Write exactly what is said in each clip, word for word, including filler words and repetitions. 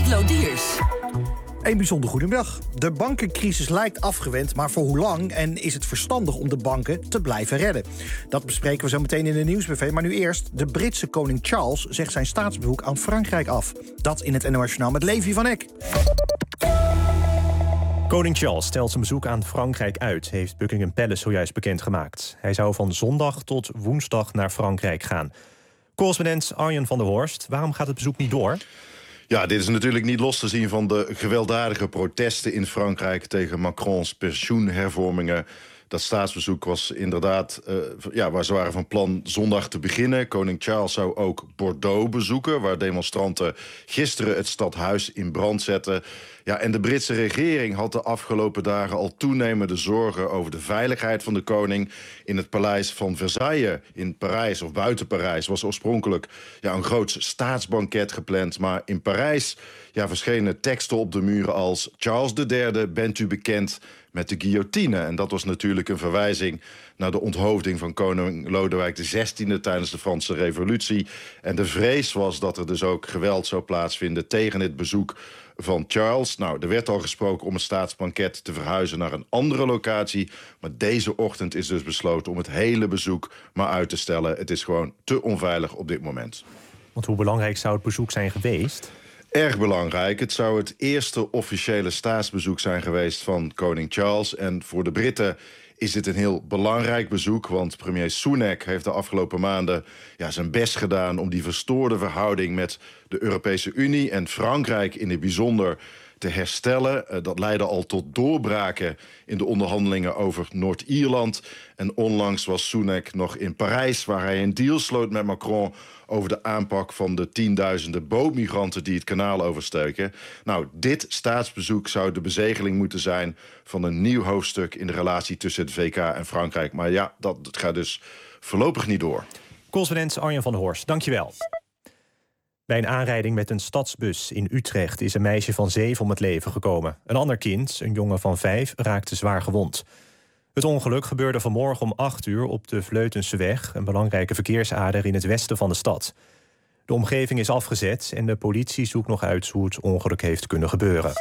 Lodiers. Een bijzonder goedemiddag. De bankencrisis lijkt afgewend, maar voor hoe lang? En is het verstandig om de banken te blijven redden? Dat bespreken we zo meteen in de nieuwsbuffet. Maar nu eerst, de Britse koning Charles zegt zijn staatsbezoek aan Frankrijk af. Dat in het N O S Journaal met Levi van Eck. Koning Charles stelt zijn bezoek aan Frankrijk uit, heeft Buckingham Palace zojuist bekendgemaakt. Hij zou van zondag tot woensdag naar Frankrijk gaan. Correspondent Arjen van der Horst, waarom gaat het bezoek niet door? Ja, dit is natuurlijk niet los te zien van de gewelddadige protesten in Frankrijk tegen Macrons pensioenhervormingen. Dat staatsbezoek was inderdaad, uh, ja, waar ze waren van plan zondag te beginnen. Koning Charles zou ook Bordeaux bezoeken, waar demonstranten gisteren het stadhuis in brand zetten. Ja, en de Britse regering had de afgelopen dagen al toenemende zorgen over de veiligheid van de koning. In het paleis van Versailles in Parijs, of buiten Parijs, was oorspronkelijk ja, een groot staatsbanket gepland. Maar in Parijs ja, verschenen teksten op de muren als: Charles de derde, bent u bekend met de guillotine? En dat was natuurlijk een verwijzing naar de onthoofding van koning Lodewijk de zestiende tijdens de Franse Revolutie. En de vrees was dat er dus ook geweld zou plaatsvinden tegen het bezoek van Charles. Nou, er werd al gesproken om het staatsbanket te verhuizen naar een andere locatie. Maar deze ochtend is dus besloten om het hele bezoek maar uit te stellen. Het is gewoon te onveilig op dit moment. Want hoe belangrijk zou het bezoek zijn geweest? Erg belangrijk. Het zou het eerste officiële staatsbezoek zijn geweest van koning Charles. En voor de Britten is dit een heel belangrijk bezoek, want premier Sunak heeft de afgelopen maanden ja, zijn best gedaan om die verstoorde verhouding met de Europese Unie en Frankrijk in het bijzonder te herstellen. Uh, dat leidde al tot doorbraken in de onderhandelingen over Noord-Ierland. En onlangs was Sunak nog in Parijs, waar hij een deal sloot met Macron over de aanpak van de tienduizenden bootmigranten die het kanaal oversteken. Nou, dit staatsbezoek zou de bezegeling moeten zijn van een nieuw hoofdstuk in de relatie tussen het V K en Frankrijk. Maar ja, dat gaat dus voorlopig niet door. Correspondent Arjen van der Horst, dankjewel. Bij een aanrijding met een stadsbus in Utrecht is een meisje van zeven om het leven gekomen. Een ander kind, een jongen van vijf, raakte zwaar gewond. Het ongeluk gebeurde vanmorgen om acht uur op de Vleutenseweg, een belangrijke verkeersader in het westen van de stad. De omgeving is afgezet en de politie zoekt nog uit hoe het ongeluk heeft kunnen gebeuren.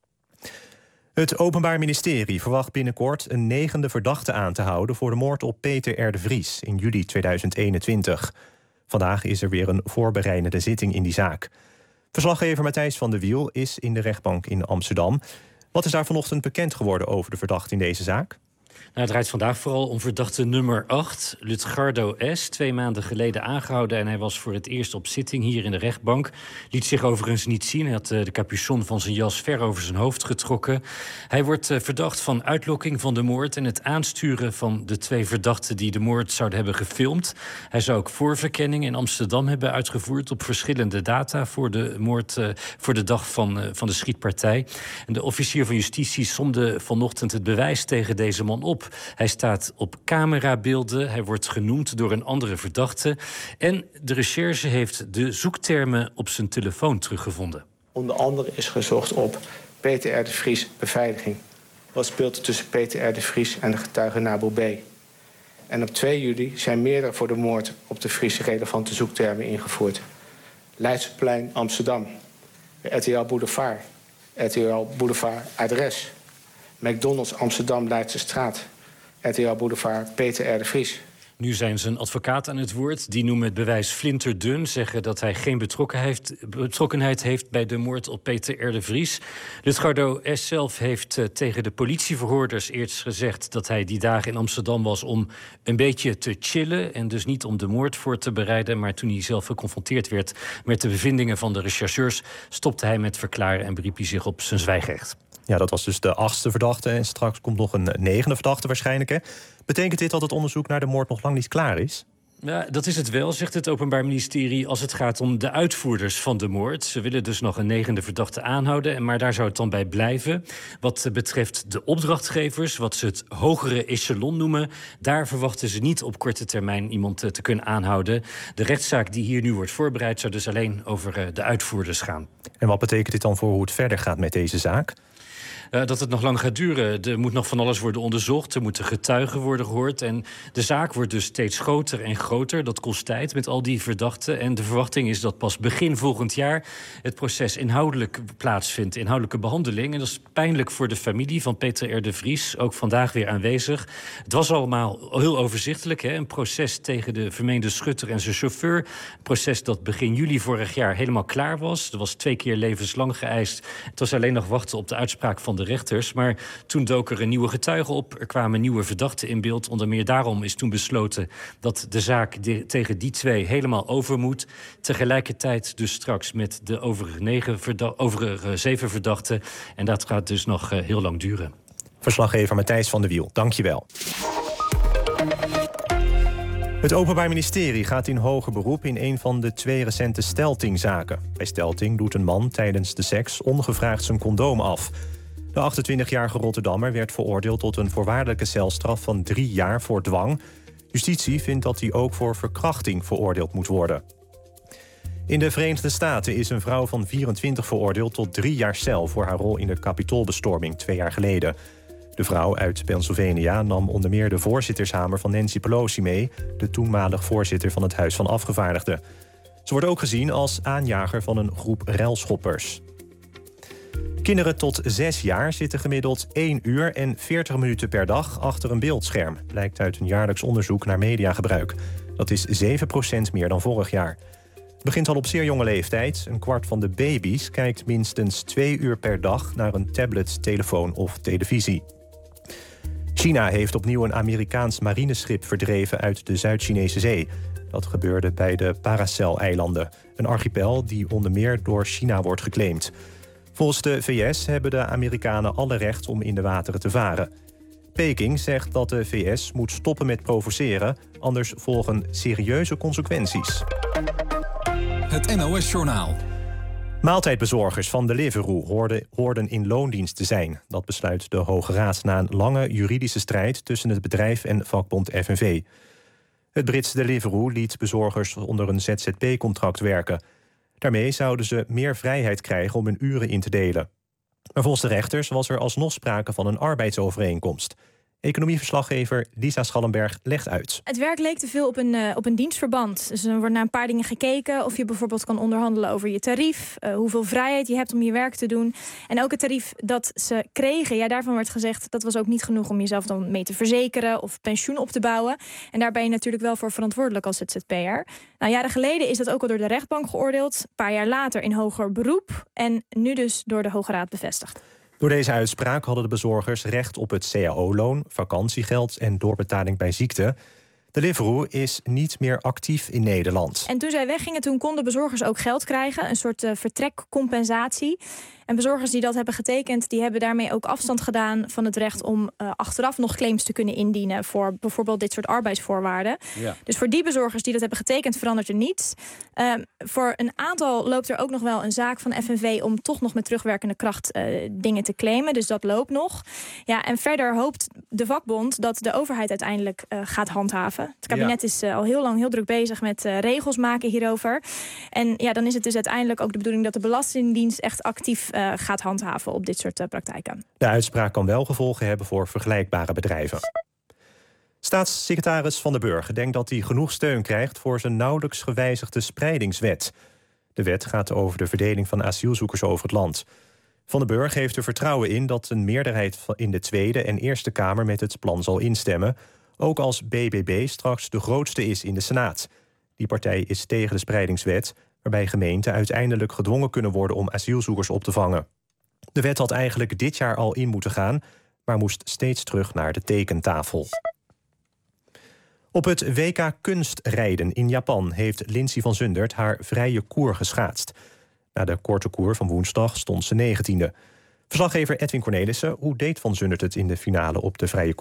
Het Openbaar Ministerie verwacht binnenkort een negende verdachte aan te houden voor de moord op Peter R. de Vries in juli tweeduizend eenentwintig. Vandaag is er weer een voorbereidende zitting in die zaak. Verslaggever Matthijs van der Wiel is in de rechtbank in Amsterdam. Wat is daar vanochtend bekend geworden over de verdachte in deze zaak? Nou, het draait vandaag vooral om verdachte nummer acht, Lutgardo S. Twee maanden geleden aangehouden en hij was voor het eerst op zitting hier in de rechtbank. Liet zich overigens niet zien. Hij had de capuchon van zijn jas ver over zijn hoofd getrokken. Hij wordt verdacht van uitlokking van de moord en het aansturen van de twee verdachten die de moord zouden hebben gefilmd. Hij zou ook voorverkenning in Amsterdam hebben uitgevoerd op verschillende data voor de moord, uh, voor de dag van, uh, van de schietpartij. En de officier van justitie somde vanochtend het bewijs tegen deze man op. Hij staat op camerabeelden, hij wordt genoemd door een andere verdachte. En de recherche heeft de zoektermen op zijn telefoon teruggevonden. Onder andere is gezocht op Peter R. de Vries beveiliging. Wat speelt er tussen Peter R. de Vries en de getuige Nabil B? En op twee juli zijn meerdere voor de moord op de Vries relevante zoektermen ingevoerd. Leidseplein Amsterdam, R T L Boulevard, R T L Boulevard Adres, McDonald's Amsterdam Leidse Straat, R T L Boulevard Peter R. de Vries. Nu zijn zijn advocaat aan het woord. Die noemen het bewijs flinterdun. Zeggen dat hij geen betrokkenheid, betrokkenheid heeft bij de moord op Peter R. de Vries. Lutgardo S. zelf heeft uh, tegen de politieverhoorders eerst gezegd dat hij die dagen in Amsterdam was om een beetje te chillen en dus niet om de moord voor te bereiden. Maar toen hij zelf geconfronteerd werd met de bevindingen van de rechercheurs, stopte hij met verklaren en beriep hij zich op zijn zwijgrecht. Ja, dat was dus de achtste verdachte en straks komt nog een negende verdachte waarschijnlijk. Hè? Betekent dit dat het onderzoek naar de moord nog lang niet klaar is? Ja, dat is het wel, zegt het Openbaar Ministerie, als het gaat om de uitvoerders van de moord. Ze willen dus nog een negende verdachte aanhouden, maar daar zou het dan bij blijven. Wat betreft de opdrachtgevers, wat ze het hogere echelon noemen, daar verwachten ze niet op korte termijn iemand te kunnen aanhouden. De rechtszaak die hier nu wordt voorbereid zou dus alleen over de uitvoerders gaan. En wat betekent dit dan voor hoe het verder gaat met deze zaak? uh, dat het nog lang gaat duren. Er moet nog van alles worden onderzocht. Er moeten getuigen worden gehoord. En de zaak wordt dus steeds groter en groter. Dat kost tijd met al die verdachten. En de verwachting is dat pas begin volgend jaar het proces inhoudelijk plaatsvindt. Inhoudelijke behandeling. En dat is pijnlijk voor de familie van Peter R. de Vries. Ook vandaag weer aanwezig. Het was allemaal heel overzichtelijk. Hè? Een proces tegen de vermeende schutter en zijn chauffeur. Een proces dat begin juli vorig jaar helemaal klaar was. Er was twee keer levenslang geëist. Het was alleen nog wachten op de uitspraak van de rechters. Maar toen dook er een nieuwe getuige op. Er kwamen nieuwe verdachten in beeld. Onder meer daarom is toen besloten dat de zaak de, tegen die twee helemaal over moet. Tegelijkertijd dus straks met de overige, negen verda- overige zeven verdachten. En dat gaat dus nog uh, heel lang duren. Verslaggever Matthijs van de Wiel, dank je wel. Het Openbaar Ministerie gaat in hoger beroep in een van de twee recente Steltingzaken. Bij Stelting doet een man tijdens de seks ongevraagd zijn condoom af. De achtentwintigjarige Rotterdammer werd veroordeeld tot een voorwaardelijke celstraf van drie jaar voor dwang. Justitie vindt dat hij ook voor verkrachting veroordeeld moet worden. In de Verenigde Staten is een vrouw van vierentwintig veroordeeld tot drie jaar cel voor haar rol in de Capitoolbestorming twee jaar geleden. De vrouw uit Pennsylvania nam onder meer de voorzittershamer van Nancy Pelosi mee, de toenmalig voorzitter van het Huis van Afgevaardigden. Ze wordt ook gezien als aanjager van een groep relschoppers. Kinderen tot zes jaar zitten gemiddeld één uur en veertig minuten per dag achter een beeldscherm, blijkt uit een jaarlijks onderzoek naar mediagebruik. Dat is zeven procent meer dan vorig jaar. Het begint al op zeer jonge leeftijd. Een kwart van de baby's kijkt minstens twee uur per dag naar een tablet, telefoon of televisie. China heeft opnieuw een Amerikaans marineschip verdreven uit de Zuid-Chinese Zee. Dat gebeurde bij de Paracel-eilanden, een archipel die onder meer door China wordt geclaimd. Volgens de V S hebben de Amerikanen alle recht om in de wateren te varen. Peking zegt dat de V S moet stoppen met provoceren, anders volgen serieuze consequenties. Het N O S-journaal. Maaltijdbezorgers van Deliveroo hoorden, hoorden in loondienst te zijn. Dat besluit de Hoge Raad na een lange juridische strijd tussen het bedrijf en vakbond F N V. Het Britse Deliveroo liet bezorgers onder een Z Z P-contract werken. Daarmee zouden ze meer vrijheid krijgen om hun uren in te delen. Maar volgens de rechters was er alsnog sprake van een arbeidsovereenkomst. Economieverslaggever Lisa Schallenberg legt uit. Het werk leek te veel op een, uh, op een dienstverband. Dus er wordt naar een paar dingen gekeken. Of je bijvoorbeeld kan onderhandelen over je tarief. Uh, hoeveel vrijheid je hebt om je werk te doen. En ook het tarief dat ze kregen. Ja, daarvan werd gezegd dat was ook niet genoeg om jezelf dan mee te verzekeren. Of pensioen op te bouwen. En daar ben je natuurlijk wel voor verantwoordelijk als Z Z P'er. Nou, jaren geleden is dat ook al door de rechtbank geoordeeld. Een paar jaar later in hoger beroep. En nu dus door de Hoge Raad bevestigd. Door deze uitspraak hadden de bezorgers recht op het C A O-loon, vakantiegeld en doorbetaling bij ziekte. Deliveroo is niet meer actief in Nederland. En toen zij weggingen, toen konden bezorgers ook geld krijgen. Een soort uh, vertrekcompensatie. En bezorgers die dat hebben getekend, die hebben daarmee ook afstand gedaan van het recht om uh, achteraf nog claims te kunnen indienen voor bijvoorbeeld dit soort arbeidsvoorwaarden. Ja. Dus voor die bezorgers die dat hebben getekend, verandert er niets. Uh, voor een aantal loopt er ook nog wel een zaak van F N V om toch nog met terugwerkende kracht uh, dingen te claimen. Dus dat loopt nog. Ja, en verder hoopt de vakbond dat de overheid uiteindelijk uh, gaat handhaven. Het kabinet ja. is uh, al heel lang heel druk bezig met uh, regels maken hierover. En ja, dan is het dus uiteindelijk ook de bedoeling dat de Belastingdienst echt actief uh, gaat handhaven op dit soort uh, praktijken. De uitspraak kan wel gevolgen hebben voor vergelijkbare bedrijven. Staatssecretaris Van den Burg denkt dat hij genoeg steun krijgt voor zijn nauwelijks gewijzigde spreidingswet. De wet gaat over de verdeling van asielzoekers over het land. Van den Burg heeft er vertrouwen in dat een meerderheid in de Tweede en Eerste Kamer met het plan zal instemmen, ook als B B B straks de grootste is in de Senaat. Die partij is tegen de spreidingswet, waarbij gemeenten uiteindelijk gedwongen kunnen worden om asielzoekers op te vangen. De wet had eigenlijk dit jaar al in moeten gaan, maar moest steeds terug naar de tekentafel. Op het W K kunstrijden in Japan heeft Lindsey van Zundert haar vrije koer geschaatst. Na de korte koer van woensdag stond ze negentiende. Verslaggever Edwin Cornelissen, hoe deed Van Zundert het in de finale op de vrije koer?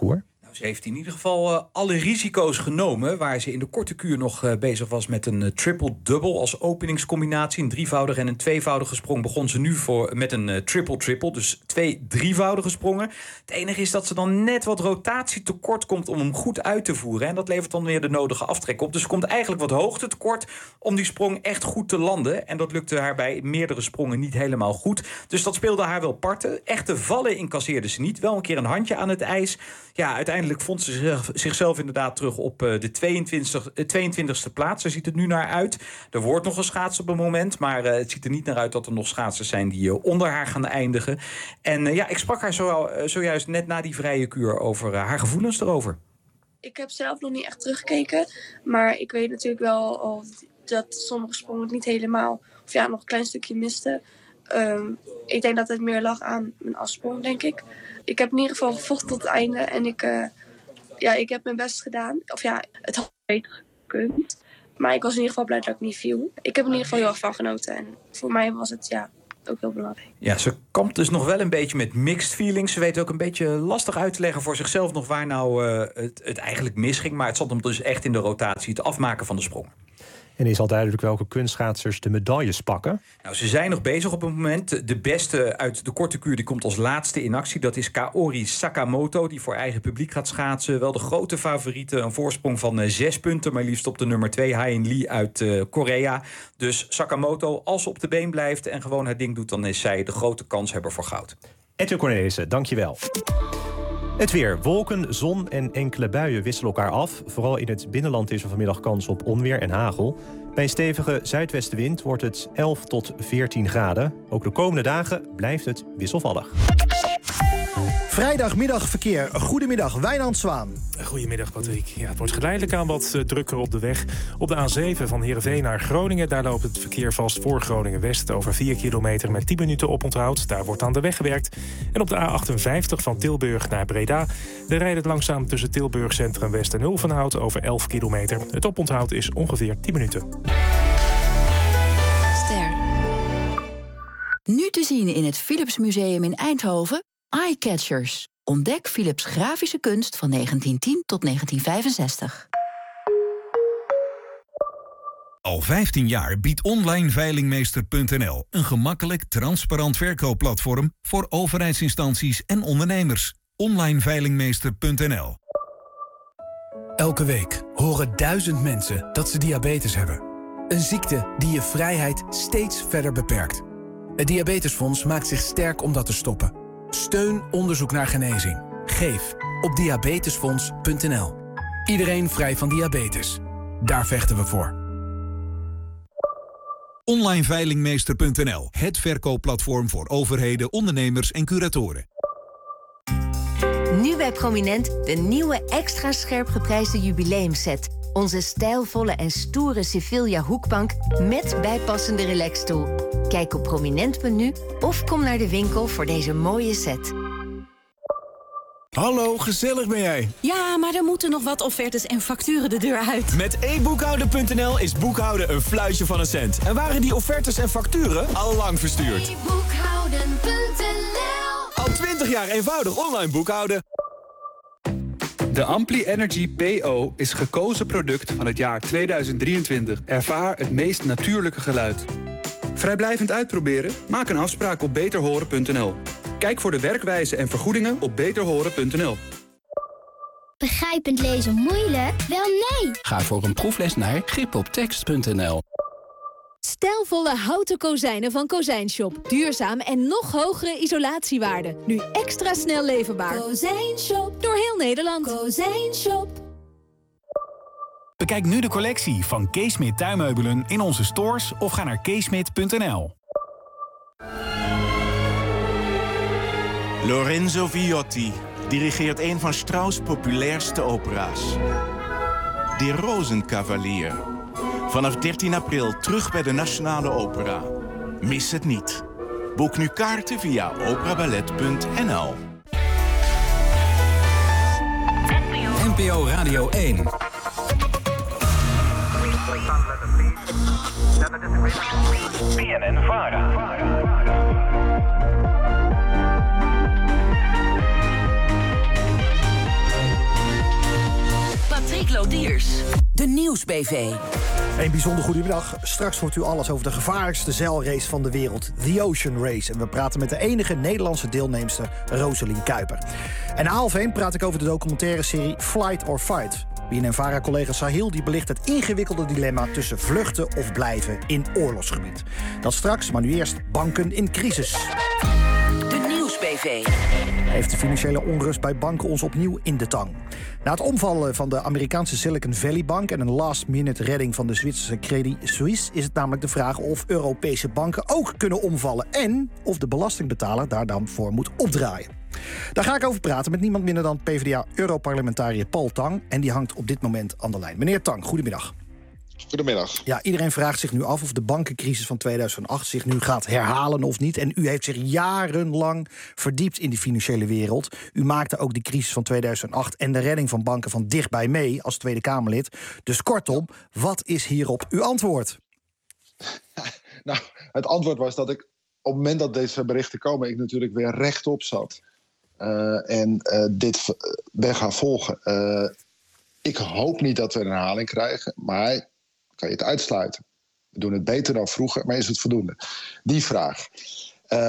Ze heeft in ieder geval uh, alle risico's genomen. Waar ze in de korte kuur nog uh, bezig was met een uh, triple-double als openingscombinatie. Een drievoudige en een tweevoudige sprong begon ze nu voor, met een uh, triple-triple. Dus twee drievoudige sprongen. Het enige is dat ze dan net wat rotatie tekort komt om hem goed uit te voeren. En dat levert dan weer de nodige aftrek op. Dus ze komt eigenlijk wat hoogte tekort om die sprong echt goed te landen. En dat lukte haar bij meerdere sprongen niet helemaal goed. Dus dat speelde haar wel parten. Echte vallen incasseerde ze niet. Wel een keer een handje aan het ijs. Ja, uiteindelijk vond ze zich, zichzelf inderdaad terug op de tweeëntwintigste plaats. Daar ziet het nu naar uit. Er wordt nog geschaatst op een moment. Maar uh, het ziet er niet naar uit dat er nog schaatsers zijn die uh, onder haar gaan eindigen. En uh, ja, ik sprak haar zo, uh, zojuist net na die vrije kuur over uh, haar gevoelens erover. Ik heb zelf nog niet echt teruggekeken. Maar ik weet natuurlijk wel al dat sommige sprongen niet helemaal... of ja, nog een klein stukje miste. Um, ik denk dat het meer lag aan mijn afsprong, denk ik. Ik heb in ieder geval gevochten tot het einde. En ik, uh, ja, ik heb mijn best gedaan. Of ja, het had beter gekund. Maar ik was in ieder geval blij dat ik niet viel. Ik heb in ieder geval heel erg van genoten. En voor mij was het ja, ook heel belangrijk. Ja, ze kampt dus nog wel een beetje met mixed feelings. Ze weet ook een beetje lastig uit te leggen voor zichzelf nog waar nou uh, het, het eigenlijk misging. Maar het zat hem dus echt in de rotatie, het afmaken van de sprong. En is al duidelijk welke kunstschaatsers de medailles pakken? Nou, ze zijn nog bezig op het moment. De beste uit de korte kuur die komt als laatste in actie. Dat is Kaori Sakamoto, die voor eigen publiek gaat schaatsen. Wel de grote favoriete. Een voorsprong van uh, zes punten, maar liefst op de nummer twee, Haein Lee uit uh, Korea. Dus Sakamoto, als ze op de been blijft en gewoon haar ding doet, dan is zij de grote kanshebber voor goud. Edwin Cornelissen, dankjewel. Het weer. Wolken, zon en enkele buien wisselen elkaar af. Vooral in het binnenland is er vanmiddag kans op onweer en hagel. Bij een stevige zuidwestenwind wordt het elf tot veertien graden. Ook de komende dagen blijft het wisselvallig. Vrijdagmiddag verkeer. Goedemiddag, Wijnand Zwaan. Goedemiddag, Patrick. Ja, het wordt geleidelijk aan wat uh, drukker op de weg. Op de A zeven van Heerenveen naar Groningen. Daar loopt het verkeer vast voor Groningen-West over vier kilometer met tien minuten oponthoud. Daar wordt aan de weg gewerkt. En op de A achtenvijftig van Tilburg naar Breda. Daar rijdt het langzaam tussen Tilburg Centrum West en Ulvenhout over elf kilometer. Het oponthoud is ongeveer tien minuten. Ster. Nu te zien in het Philips Museum in Eindhoven. Eyecatchers. Ontdek Philips grafische kunst van negentien tien tot negentien vijfenzestig. Al vijftien jaar biedt online veilingmeester punt n l een gemakkelijk, transparant verkoopplatform voor overheidsinstanties en ondernemers. online veilingmeester punt n l. Elke week horen duizend mensen dat ze diabetes hebben. Een ziekte die je vrijheid steeds verder beperkt. Het Diabetesfonds maakt zich sterk om dat te stoppen. Steun onderzoek naar genezing. Geef op diabetesfonds punt n l. Iedereen vrij van diabetes. Daar vechten we voor. online veilingmeester punt n l. Het verkoopplatform voor overheden, ondernemers en curatoren. Nu bij Prominent de nieuwe extra scherp geprijsde jubileumset. Onze stijlvolle en stoere Sevilla hoekbank met bijpassende relaxstoel. Kijk op prominent punt n u of kom naar de winkel voor deze mooie set. Hallo, gezellig ben jij? Ja, maar er moeten nog wat offertes en facturen de deur uit. Met e boekhouden punt n l is boekhouden een fluitje van een cent. En waren die offertes en facturen al lang verstuurd. e boekhouden punt n l. Al twintig jaar eenvoudig online boekhouden. De Ampli Energy P O is gekozen product van het jaar tweeduizend drieëntwintig. Ervaar het meest natuurlijke geluid. Vrijblijvend uitproberen? Maak een afspraak op beter horen punt n l. Kijk voor de werkwijze en vergoedingen op beter horen punt n l. Begrijpend lezen moeilijk? Wel nee! Ga voor een proefles naar grip op tekst punt n l. Stijlvolle houten kozijnen van Kozijnshop. Duurzaam en nog hogere isolatiewaarde. Nu extra snel leverbaar. Kozijnshop. Door heel Nederland. Kozijnshop. Bekijk nu de collectie van Keesmit tuinmeubelen in onze stores of ga naar keesmit punt n l. Lorenzo Viotti dirigeert een van Strauss' populairste opera's. Die Rozenkavalier. Vanaf dertien april terug bij de Nationale Opera. Mis het niet. Boek nu kaarten via operaballet punt n l. N P O Radio één. B N N Vara. Nieuwsbv. Een bijzonder goedemiddag. Straks hoort u alles over de gevaarlijkste zeilrace van de wereld. The Ocean Race. En we praten met de enige Nederlandse deelnemster, Roselien Kuiper. En na half één praat ik over de documentaire serie Flight or Fight. B N N-Vara-collega Sahil die belicht het ingewikkelde dilemma tussen vluchten of blijven in oorlogsgebied. Dat straks, maar nu eerst banken in crisis. De Nieuwsbv. Heeft de financiële onrust bij banken ons opnieuw in de tang. Na het omvallen van de Amerikaanse Silicon Valley Bank en een last-minute redding van de Zwitserse Credit Suisse is het namelijk de vraag of Europese banken ook kunnen omvallen en of de belastingbetaler daar dan voor moet opdraaien. Daar ga ik over praten met niemand minder dan PvdA-Europarlementariër Paul Tang. En die hangt op dit moment aan de lijn. Meneer Tang, goedemiddag. Goedemiddag. Ja, iedereen vraagt zich nu af of de bankencrisis van tweeduizend acht zich nu gaat herhalen of niet. En u heeft zich jarenlang verdiept in die financiële wereld. U maakte ook die crisis van tweeduizend acht en de redding van banken van dichtbij mee als Tweede Kamerlid. Dus kortom, wat is hierop uw antwoord? Nou, het antwoord was dat ik op het moment dat deze berichten komen, ik natuurlijk weer rechtop zat. Uh, en uh, dit ben gaan volgen. Uh, ik hoop niet dat we een herhaling krijgen, maar kan je het uitsluiten? We doen het beter dan vroeger, maar is het voldoende? Die vraag. Uh,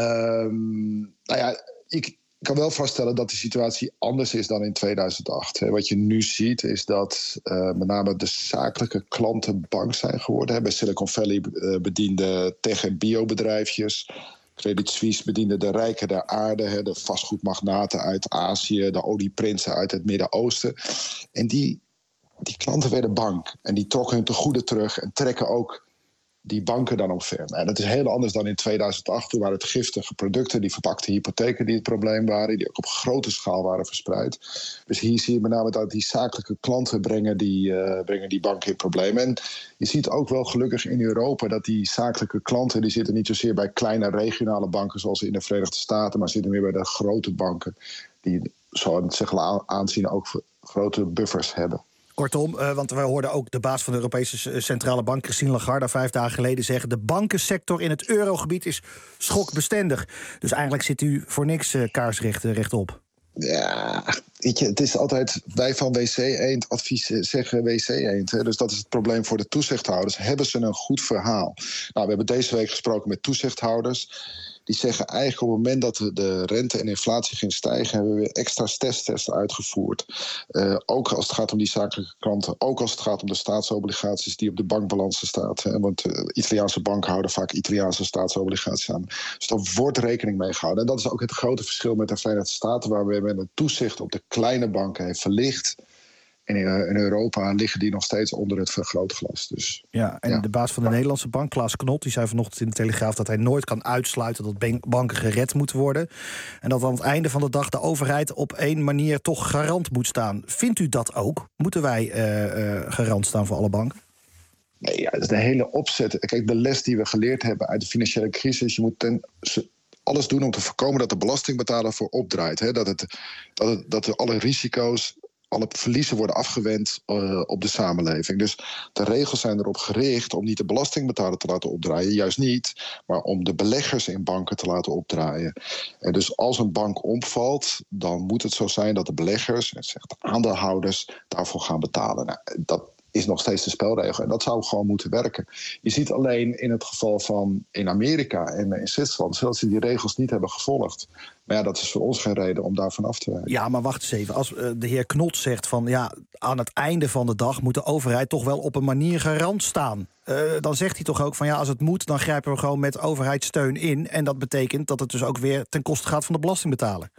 nou ja, ik kan wel vaststellen dat de situatie anders is dan in tweeduizend acht. Wat je nu ziet is dat uh, met name de zakelijke klanten bang zijn geworden. Bij Silicon Valley bediende tech- en biobedrijfjes. Credit Suisse bediende de rijken der aarde, de vastgoedmagnaten uit Azië, de olieprinsen uit het Midden-Oosten. En die, die klanten werden bang. En die trokken hun tegoeden terug en trekken ook die banken dan omver. Nou, dat is heel anders dan in tweeduizend acht. Toen waren het giftige producten, die verpakte hypotheken die het probleem waren, die ook op grote schaal waren verspreid. Dus hier zie je met name dat die zakelijke klanten brengen die, uh, brengen die banken in problemen. En je ziet ook wel gelukkig in Europa dat die zakelijke klanten, die zitten niet zozeer bij kleine regionale banken zoals in de Verenigde Staten, maar zitten meer bij de grote banken die, zo het zich aanzien, ook grote buffers hebben. Kortom, uh, want we hoorden ook de baas van de Europese Centrale Bank, Christine Lagarde, vijf dagen geleden zeggen: de bankensector in het eurogebied is schokbestendig. Dus eigenlijk zit u voor niks uh, kaarsrecht uh, rechtop. Ja, weet je, het is altijd, wij van W C Eend advies zeggen W C Eend. Hè, dus dat is het probleem voor de toezichthouders. Hebben ze een goed verhaal? Nou, we hebben deze week gesproken met toezichthouders. Die zeggen eigenlijk op het moment dat de rente en inflatie ging stijgen, hebben we weer extra stresstesten uitgevoerd. Uh, ook als het gaat om die zakelijke klanten. Ook als het gaat om de staatsobligaties die op de bankbalansen staan. Hè, want uh, Italiaanse banken houden vaak Italiaanse staatsobligaties aan. Dus daar wordt rekening mee gehouden. En dat is ook het grote verschil met de Verenigde Staten, waar we met het toezicht op de kleine banken heeft verlicht. En in Europa liggen die nog steeds onder het vergrootglas. Dus, ja, en ja. De baas van de Nederlandse bank, Klaas Knot, die zei vanochtend in de Telegraaf dat hij nooit kan uitsluiten dat banken gered moeten worden. En dat aan het einde van de dag de overheid op één manier toch garant moet staan. Vindt u dat ook? Moeten wij uh, uh, garant staan voor alle banken? Nee, ja, dat is de hele opzet. Kijk, de les die we geleerd hebben uit de financiële crisis, je moet ten alles doen om te voorkomen dat de belastingbetaler voor opdraait. Hè? Dat, het, dat, het, dat er alle risico's, alle verliezen worden afgewend uh, op de samenleving. Dus de regels zijn erop gericht om niet de belastingbetaler te laten opdraaien, juist niet, maar om de beleggers in banken te laten opdraaien. En dus als een bank omvalt, dan moet het zo zijn dat de beleggers, en zegt de aandeelhouders, daarvoor gaan betalen. Nou, dat is nog steeds de spelregel. En dat zou gewoon moeten werken. Je ziet alleen in het geval van in Amerika en in Zwitserland dat ze die regels niet hebben gevolgd. Maar ja, dat is voor ons geen reden om daarvan af te wijken. Ja, maar wacht eens even. Als uh, de heer Knot zegt van ja, aan het einde van de dag moet de overheid toch wel op een manier garant staan. Uh, dan zegt hij toch ook van ja, als het moet, dan grijpen we gewoon met overheidssteun in. En dat betekent dat het dus ook weer ten koste gaat van de belastingbetaler.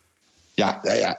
Ja, ja, ja.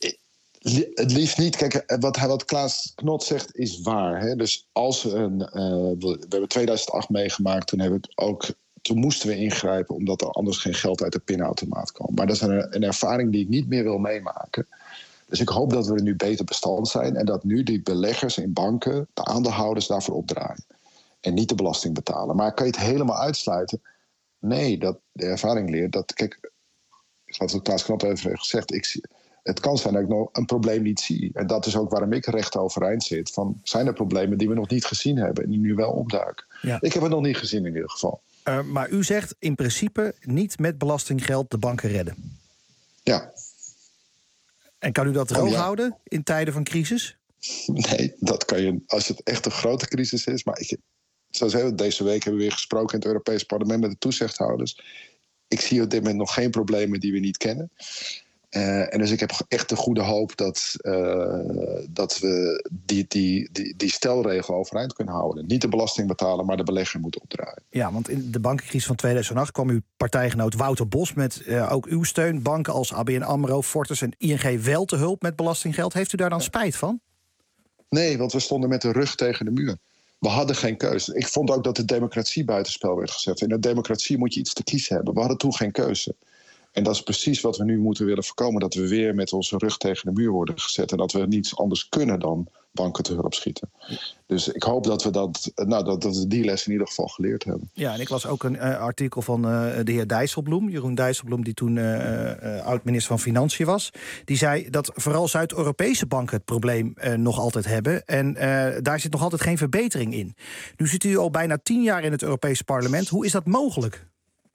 Het liefst niet. Kijk, wat, wat Klaas Knot zegt is waar. Hè? Dus als een, uh, we hebben tweeduizend acht meegemaakt, toen, hebben we ook, toen moesten we ingrijpen omdat er anders geen geld uit de pinautomaat kwam. Maar dat is een, een ervaring die ik niet meer wil meemaken. Dus ik hoop dat we er nu beter bestand zijn en dat nu die beleggers in banken, de aandeelhouders, daarvoor opdraaien. En niet de belasting betalen. Maar kan je het helemaal uitsluiten? Nee, dat, de ervaring leert dat. Kijk, wat Klaas Knot heeft gezegd, ik zie. Het kan zijn dat ik nog een probleem niet zie. En dat is ook waarom ik recht overeind zit. Van, zijn er problemen die we nog niet gezien hebben en die nu wel opduiken? Ja. Ik heb het nog niet gezien in ieder geval. Uh, maar u zegt in principe niet met belastinggeld de banken redden. Ja. En kan u dat droog oh, ja. houden in tijden van crisis? Nee, dat kan je als het echt een grote crisis is. Maar ik, zoals zeggen, deze week hebben we weer gesproken in het Europees Parlement met de toezichthouders. Ik zie op dit moment nog geen problemen die we niet kennen. Uh, en dus ik heb echt de goede hoop dat, uh, dat we die, die, die, die stelregel overeind kunnen houden. Niet de belasting betalen, maar de belegger moet opdraaien. Ja, want in de bankencrisis van tweeduizend acht kwam uw partijgenoot Wouter Bos met uh, ook uw steun. Banken als A B N AMRO, Fortis en I N G wel te hulp met belastinggeld. Heeft u daar dan spijt van? Nee, want we stonden met de rug tegen de muur. We hadden geen keuze. Ik vond ook dat de democratie buitenspel werd gezet. In de democratie moet je iets te kiezen hebben. We hadden toen geen keuze. En dat is precies wat we nu moeten willen voorkomen. Dat we weer met onze rug tegen de muur worden gezet. En dat we niets anders kunnen dan banken te hulp schieten. Dus ik hoop dat we, dat, nou, dat, dat we die les in ieder geval geleerd hebben. Ja, en ik las ook een uh, artikel van uh, de heer Dijsselbloem. Jeroen Dijsselbloem, die toen uh, uh, oud-minister van Financiën was. Die zei dat vooral Zuid-Europese banken het probleem uh, nog altijd hebben. En uh, daar zit nog altijd geen verbetering in. Nu zit u al bijna tien jaar in het Europese parlement. Hoe is dat mogelijk?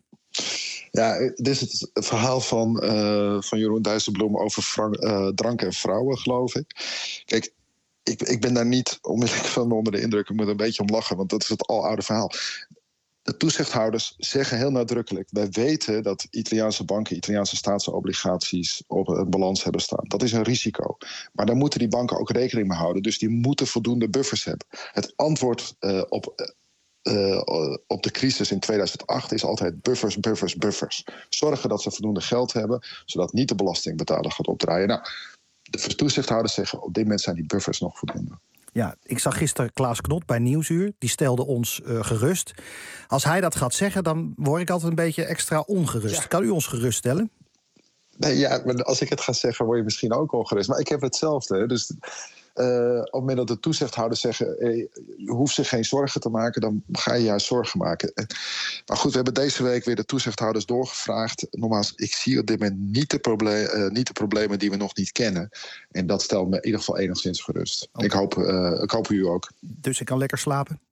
Ja, dit is het verhaal van, uh, van Jeroen Dijsselbloem over Frank, uh, drank en vrouwen, geloof ik. Kijk, ik, ik ben daar niet onmiddellijk van onder de indruk. Ik moet er een beetje om lachen, want dat is het aloude verhaal. De toezichthouders zeggen heel nadrukkelijk: wij weten dat Italiaanse banken, Italiaanse staatsobligaties op een balans hebben staan. Dat is een risico. Maar daar moeten die banken ook rekening mee houden. Dus die moeten voldoende buffers hebben. Het antwoord uh, op... Uh, op de crisis in tweeduizend acht is altijd buffers, buffers, buffers. Zorgen dat ze voldoende geld hebben, zodat niet de belastingbetaler gaat opdraaien. Nou, de toezichthouders zeggen op dit moment zijn die buffers nog voldoende. Ja, ik zag gisteren Klaas Knot bij Nieuwsuur. Die stelde ons uh, gerust. Als hij dat gaat zeggen, dan word ik altijd een beetje extra ongerust. Ja. Kan u ons geruststellen? Nee, ja, maar als ik het ga zeggen, word je misschien ook ongerust. Maar ik heb hetzelfde. Dus uh, op het moment dat de toezichthouders zeggen: hey, je hoeft zich geen zorgen te maken, dan ga je juist zorgen maken. Maar goed, we hebben deze week weer de toezichthouders doorgevraagd. Nogmaals, ik zie op dit moment niet de, probleem, uh, niet de problemen die we nog niet kennen. En dat stelt me in ieder geval enigszins gerust. Okay. Ik, hoop, uh, ik hoop u ook. Dus ik kan lekker slapen?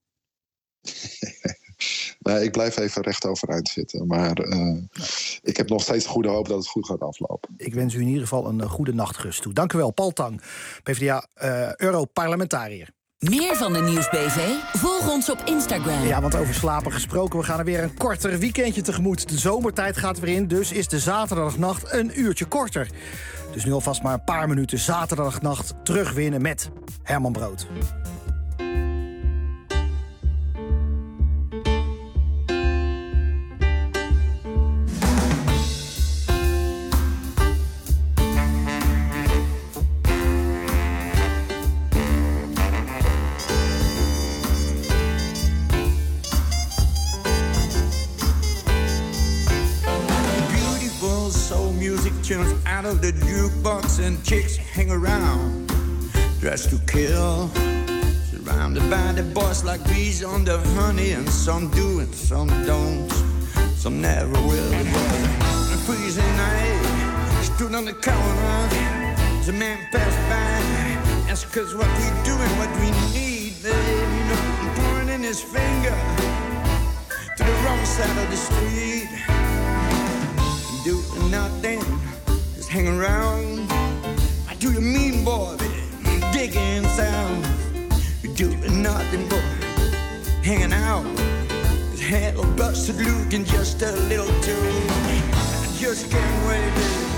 Nee, ik blijf even recht overeind zitten. Maar uh, ik heb nog steeds goede hoop dat het goed gaat aflopen. Ik wens u in ieder geval een uh, goede nachtrust toe. Dank u wel, Paul Tang, P v d A uh, Europarlementariër. Meer van de Nieuws B V? Volg ons op Instagram. Ja, want over slapen gesproken, we gaan er weer een korter weekendje tegemoet. De zomertijd gaat weer in, dus is de zaterdagnacht een uurtje korter. Dus nu alvast maar een paar minuten zaterdagnacht terugwinnen met Herman Brood. Tunes out of the jukebox and chicks hang around, dressed to kill, surrounded by the boys like bees on the honey, and some do and some don't, some never will. On a freezing night, stood on the corner, the man passed by, asked us what we do and what we need, babe, you know, pointing his finger to the wrong side of the street, doing nothing, hang around. What do you mean, boy? Digging sound. You're doing nothing but hanging out. His head all busted, looking just a little too. I just can't wait.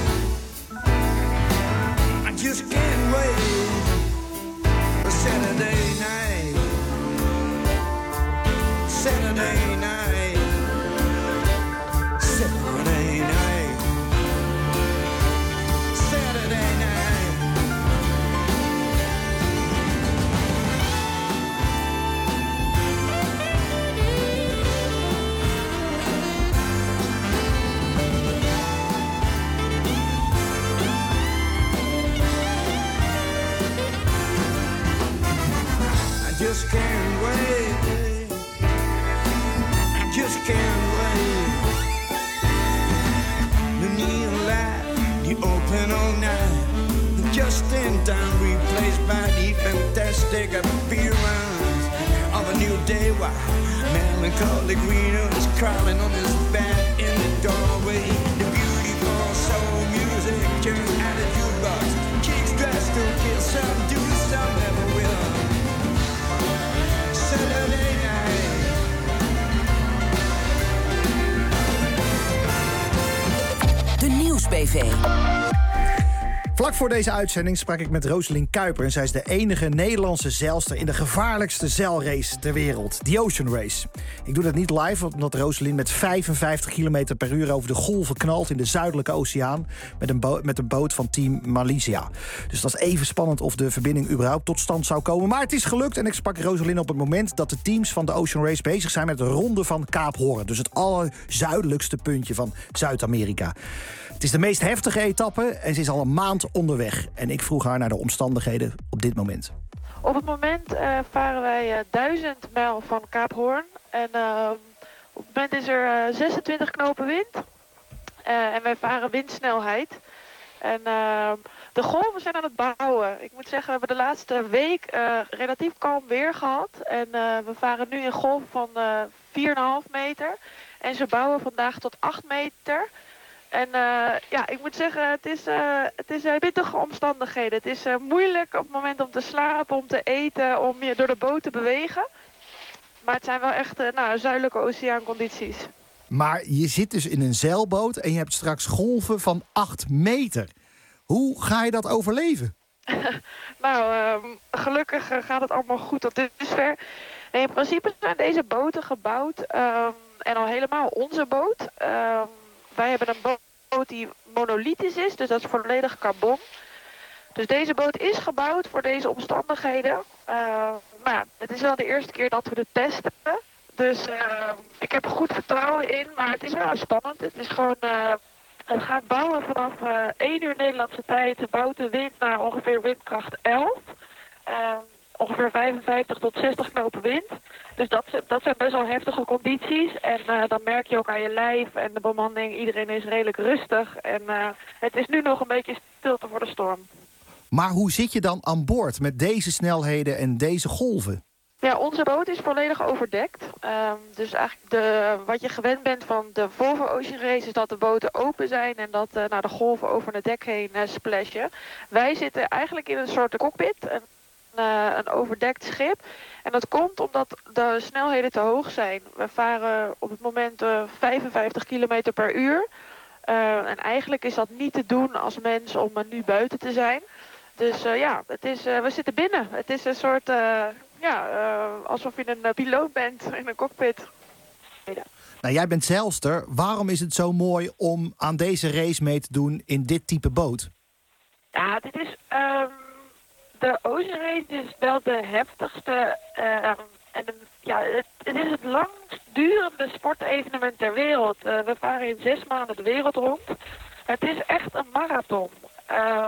I just can't wait for Saturday night. Saturday night. Saturday night. I just can't wait. I just can't wait. The neon light, the open all night, just in time replaced by the fantastic appearance of a new day. Why melancholic Reno is crawling on his back in the doorway. The beautiful soul music turns out of jukebox. Chicks dressed to kill, some do, some never. Nieuwsbv. Vlak voor deze uitzending sprak ik met Roselien Kuiper. En zij is de enige Nederlandse zeilster in de gevaarlijkste zeilrace ter wereld. The Ocean Race. Ik doe dat niet live, omdat Roselien met vijfenvijftig kilometer per uur over de golven knalt in de Zuidelijke Oceaan. Met een, bo- met een boot van Team Malaysia. Dus dat is even spannend of de verbinding überhaupt tot stand zou komen. Maar het is gelukt en ik sprak Roselien op het moment dat de teams van de Ocean Race bezig zijn met de ronde van Kaap Horn. Dus het allerzuidelijkste puntje van Zuid-Amerika. Het is de meest heftige etappe en ze is al een maand onderweg. En ik vroeg haar naar de omstandigheden op dit moment. Op het moment uh, varen wij uh, duizend mijl van Kaap Horn. En uh, op het moment is er uh, zesentwintig knopen wind. Uh, en wij varen windsnelheid. En uh, de golven zijn aan het bouwen. Ik moet zeggen, we hebben de laatste week uh, relatief kalm weer gehad. En uh, we varen nu in golven van uh, vier komma vijf meter. En ze bouwen vandaag tot acht meter. En uh, ja, ik moet zeggen, het is, uh, het is uh, pittige omstandigheden. Het is uh, moeilijk op het moment om te slapen, om te eten, om je door de boot te bewegen. Maar het zijn wel echt uh, nou, zuidelijke oceaancondities. Maar je zit dus in een zeilboot en je hebt straks golven van acht meter. Hoe ga je dat overleven? nou, uh, gelukkig uh, gaat het allemaal goed tot dusver. Nee, in principe zijn deze boten gebouwd uh, en al helemaal onze boot. Uh, Wij hebben een boot die monolithisch is, dus dat is volledig carbon. Dus deze boot is gebouwd voor deze omstandigheden. Uh, maar ja, het is wel de eerste keer dat we het testen. Dus uh, ik heb er goed vertrouwen in, maar het is wel spannend. Het is gewoon, uh, het gaat bouwen vanaf uh, één uur Nederlandse tijd. Het bouwt de wind naar ongeveer windkracht elf. Uh, ongeveer vijfenvijftig tot zestig knopen wind. Dus dat, dat zijn best wel heftige condities. En uh, dan merk je ook aan je lijf en de bemanning. Iedereen is redelijk rustig. En uh, het is nu nog een beetje stilte voor de storm. Maar hoe zit je dan aan boord met deze snelheden en deze golven? Ja, onze boot is volledig overdekt. Um, dus eigenlijk de, wat je gewend bent van de Volvo Ocean Race is dat de boten open zijn en dat uh, nou, de golven over het dek heen uh, splashen. Wij zitten eigenlijk in een soort cockpit. Een, Uh, een overdekt schip. En dat komt omdat de snelheden te hoog zijn. We varen op het moment uh, vijfenvijftig kilometer per uur. Uh, en eigenlijk is dat niet te doen als mens om uh, nu buiten te zijn. Dus uh, ja, het is, uh, we zitten binnen. Het is een soort, uh, ja, uh, alsof je een uh, piloot bent in een cockpit. Ja. Nou, jij bent zeilster. Waarom is het zo mooi om aan deze race mee te doen in dit type boot? Ja, dit is... Um, De Ocean Race is wel de heftigste uh, en de, ja, het, het is het langst durende sportevenement ter wereld. Uh, we varen in zes maanden de wereld rond. Het is echt een marathon. Uh,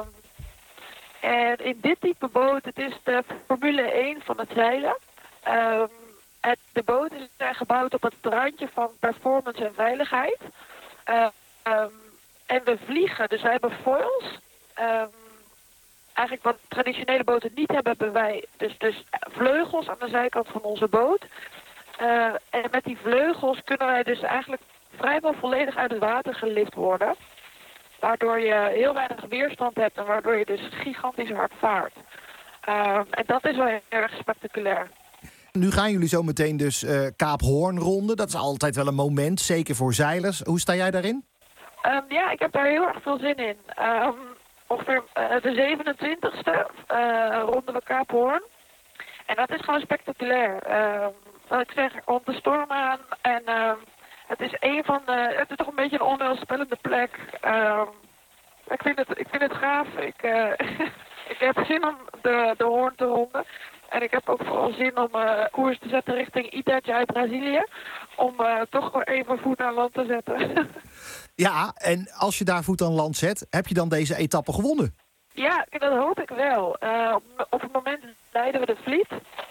en in dit type boot, het is de Formule één van het zeilen. Uh, het, de boten zijn gebouwd op het randje van performance en veiligheid. Uh, um, en we vliegen, dus wij hebben foils. Uh, Eigenlijk wat traditionele boten niet hebben, hebben wij dus, dus vleugels aan de zijkant van onze boot. Uh, en met die vleugels kunnen wij dus eigenlijk vrijwel volledig uit het water gelift worden. Waardoor je heel weinig weerstand hebt en waardoor je dus gigantisch hard vaart. Uh, en dat is wel heel erg spectaculair. Nu gaan jullie zo meteen dus uh, Kaap Horn ronden. Dat is altijd wel een moment, zeker voor zeilers. Hoe sta jij daarin? Um, ja, ik heb daar heel erg veel zin in. Um, Ongeveer uh, de zevenentwintigste uh, ronden we Kaap Horn. En dat is gewoon spectaculair. Uh, wat ik zeg, er komt de storm aan. En uh, het is een van de... Het is toch een beetje een onheilspellende plek. Uh, ik, vind het, ik vind het gaaf. Ik, uh, ik heb zin om de, de Hoorn te ronden. En ik heb ook vooral zin om uh, koers te zetten richting Itaja uit Brazilië. Om uh, toch gewoon even voet aan land te zetten. Ja, en als je daar voet aan land zet, heb je dan deze etappe gewonnen? Ja, dat hoop ik wel. Uh, op, op het moment leiden we de vliet.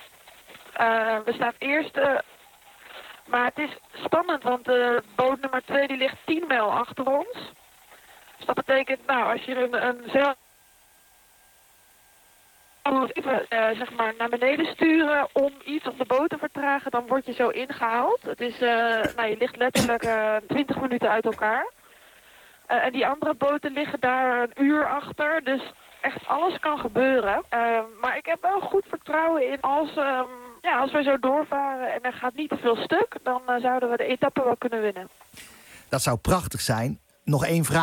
Uh, we staan eerste. Maar het is spannend, want de boot nummer twee die ligt tien mijl achter ons. Dus dat betekent, nou, als je een, een zeil... Even, uh, zeg maar naar beneden sturen om iets op de boot te vertragen, dan word je zo ingehaald. Het is, uh, nou, je ligt letterlijk uh, twintig minuten uit elkaar. Uh, en die andere boten liggen daar een uur achter, dus echt alles kan gebeuren. Uh, maar ik heb wel goed vertrouwen in als, um, ja, als wij zo doorvaren en er gaat niet te veel stuk, dan uh, zouden we de etappe wel kunnen winnen. Dat zou prachtig zijn. Nog één vraag.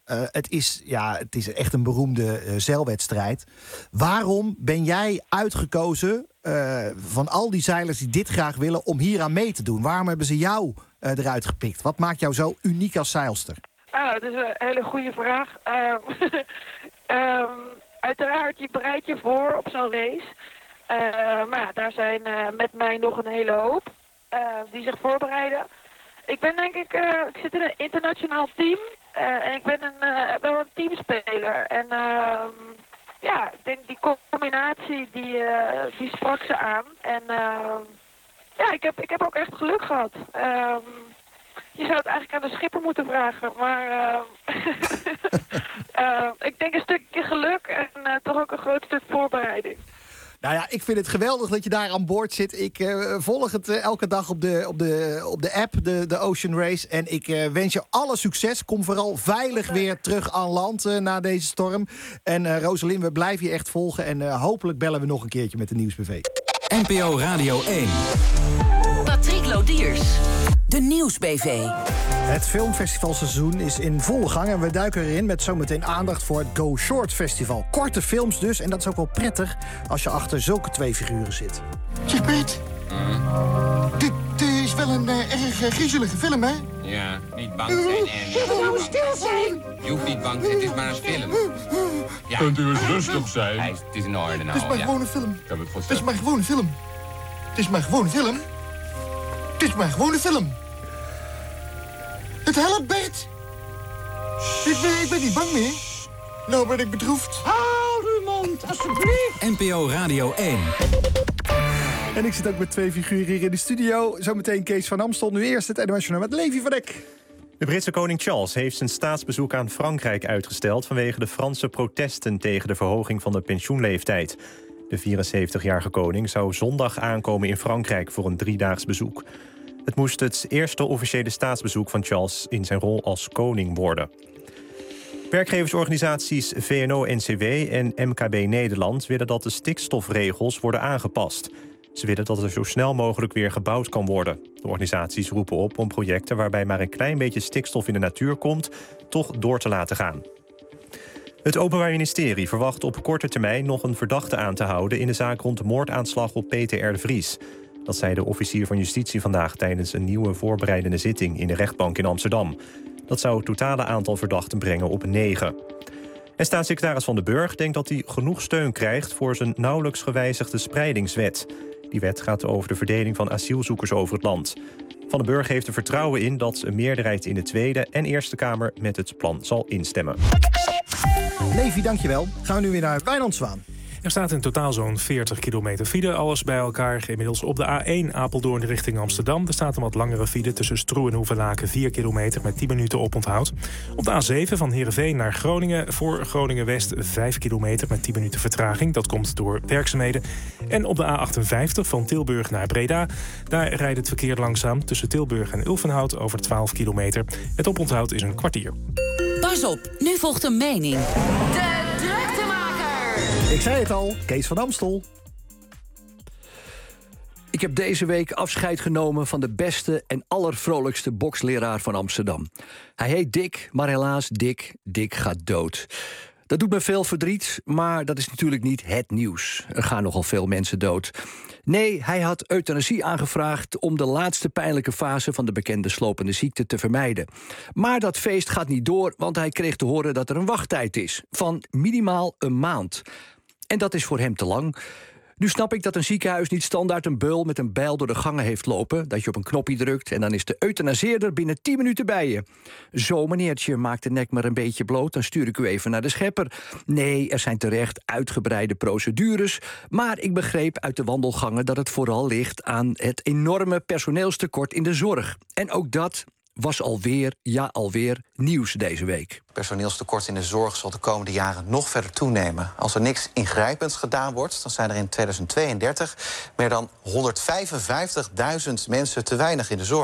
Uh, het, is, ja, het is echt een beroemde uh, zeilwedstrijd. Waarom ben jij uitgekozen uh, van al die zeilers die dit graag willen om hier aan mee te doen? Waarom hebben ze jou uh, eruit gepikt? Wat maakt jou zo uniek als zeilster? Ah, dat is een hele goede vraag. Um, um, uiteraard, je bereidt je voor op zo'n race. Uh, maar ja, daar zijn uh, met mij nog een hele hoop uh, die zich voorbereiden. Ik ben denk ik, uh, ik zit in een internationaal team. Uh, en ik ben een, uh, wel een teamspeler. En uh, ja, ik denk die combinatie, die, uh, die sprak ze aan. En uh, ja, ik heb, ik heb ook echt geluk gehad. Uh, je zou het eigenlijk aan de schipper moeten vragen. Maar uh, uh, ik denk een stukje geluk en uh, toch ook een groot stuk voorbereiding. Nou ja, ik vind het geweldig dat je daar aan boord zit. Ik uh, volg het uh, elke dag op de, op de, op de app, de, de Ocean Race. En ik uh, wens je alle succes. Kom vooral veilig weer terug aan land uh, na deze storm. En uh, Rosalien, we blijven je echt volgen. En uh, hopelijk bellen we nog een keertje met de Nieuwsbv. N P O Radio één. Patrick Lodiers. De Nieuwsbv. Het filmfestivalseizoen is in volle gang en we duiken erin met zometeen aandacht voor het Go Short Festival. Korte films dus, en dat is ook wel prettig als je achter zulke twee figuren zit. Zeg Bert, mm. dit uh, is wel een uh, erg uh, griezelige film, hè? Ja, niet bang zijn en... Nou, stil zijn! Je hoeft niet bang te zijn, het is maar een film. Ja. Kunt u eens rustig zijn? Hij is, het is in orde nou. Het is maar ja. gewoon een film. Ik heb het het is maar gewoon een film. Het is maar gewoon een film. Het is maar gewoon een film. Het helpt, Bert. Ik ben, ik ben niet bang meer. Nou ben ik bedroefd. Hou uw mond, alsjeblieft. N P O Radio één. En ik zit ook met twee figuren hier in de studio. Zometeen Kees van Amstel. Nu eerst het N O S Journaal met Levi van Eck. De Britse koning Charles heeft zijn staatsbezoek aan Frankrijk uitgesteld vanwege de Franse protesten tegen de verhoging van de pensioenleeftijd. De vierenzeventigjarige koning zou zondag aankomen in Frankrijk voor een driedaags bezoek. Het moest het eerste officiële staatsbezoek van Charles in zijn rol als koning worden. Werkgeversorganisaties V N O N C W en M K B Nederland willen dat de stikstofregels worden aangepast. Ze willen dat er zo snel mogelijk weer gebouwd kan worden. De organisaties roepen op om projecten waarbij maar een klein beetje stikstof in de natuur komt, toch door te laten gaan. Het Openbaar Ministerie verwacht op korte termijn nog een verdachte aan te houden in de zaak rond de moordaanslag op Peter R. de Vries. Dat zei de officier van Justitie vandaag tijdens een nieuwe voorbereidende zitting in de rechtbank in Amsterdam. Dat zou het totale aantal verdachten brengen op negen. En staatssecretaris Van den Burg denkt dat hij genoeg steun krijgt voor zijn nauwelijks gewijzigde spreidingswet. Die wet gaat over de verdeling van asielzoekers over het land. Van den Burg heeft er vertrouwen in dat een meerderheid in de Tweede en Eerste Kamer met het plan zal instemmen. Levi, dankjewel. Gaan we nu weer naar Wijnand Zwaan. Er staat in totaal zo'n veertig kilometer file, alles bij elkaar. Inmiddels op de A één Apeldoorn richting Amsterdam. Er staat een wat langere file tussen Stroe en Hoevelaken, vier kilometer met tien minuten oponthoud. Op de A zeven van Heerenveen naar Groningen, voor Groningen-West vijf kilometer met tien minuten vertraging. Dat komt door werkzaamheden. En op de A achtenvijftig van Tilburg naar Breda. Daar rijdt het verkeer langzaam tussen Tilburg en Ulvenhout over twaalf kilometer. Het oponthoud is een kwartier. Pas op, nu volgt een mening. De Ik zei het al, Kees van Amstel. Ik heb deze week afscheid genomen van de beste en allervrolijkste boksleraar van Amsterdam. Hij heet Dick, maar helaas, Dick, Dick gaat dood. Dat doet me veel verdriet, maar dat is natuurlijk niet het nieuws. Er gaan nogal veel mensen dood. Nee, hij had euthanasie aangevraagd om de laatste pijnlijke fase van de bekende slopende ziekte te vermijden. Maar dat feest gaat niet door, want hij kreeg te horen dat er een wachttijd is van minimaal een maand. En dat is voor hem te lang. Nu snap ik dat een ziekenhuis niet standaard een beul met een bijl door de gangen heeft lopen, dat je op een knopje drukt en dan is de euthanaseerder binnen tien minuten bij je. Zo, meneertje, maakt de nek maar een beetje bloot, dan stuur ik u even naar de schepper. Nee, er zijn terecht uitgebreide procedures, maar ik begreep uit de wandelgangen dat het vooral ligt aan het enorme personeelstekort in de zorg. En ook dat was alweer, ja alweer, nieuws deze week. Personeelstekort in de zorg zal de komende jaren nog verder toenemen. Als er niks ingrijpends gedaan wordt, dan zijn er in tweeduizend tweeëndertig meer dan honderdvijfenvijftigduizend mensen te weinig in de zorg.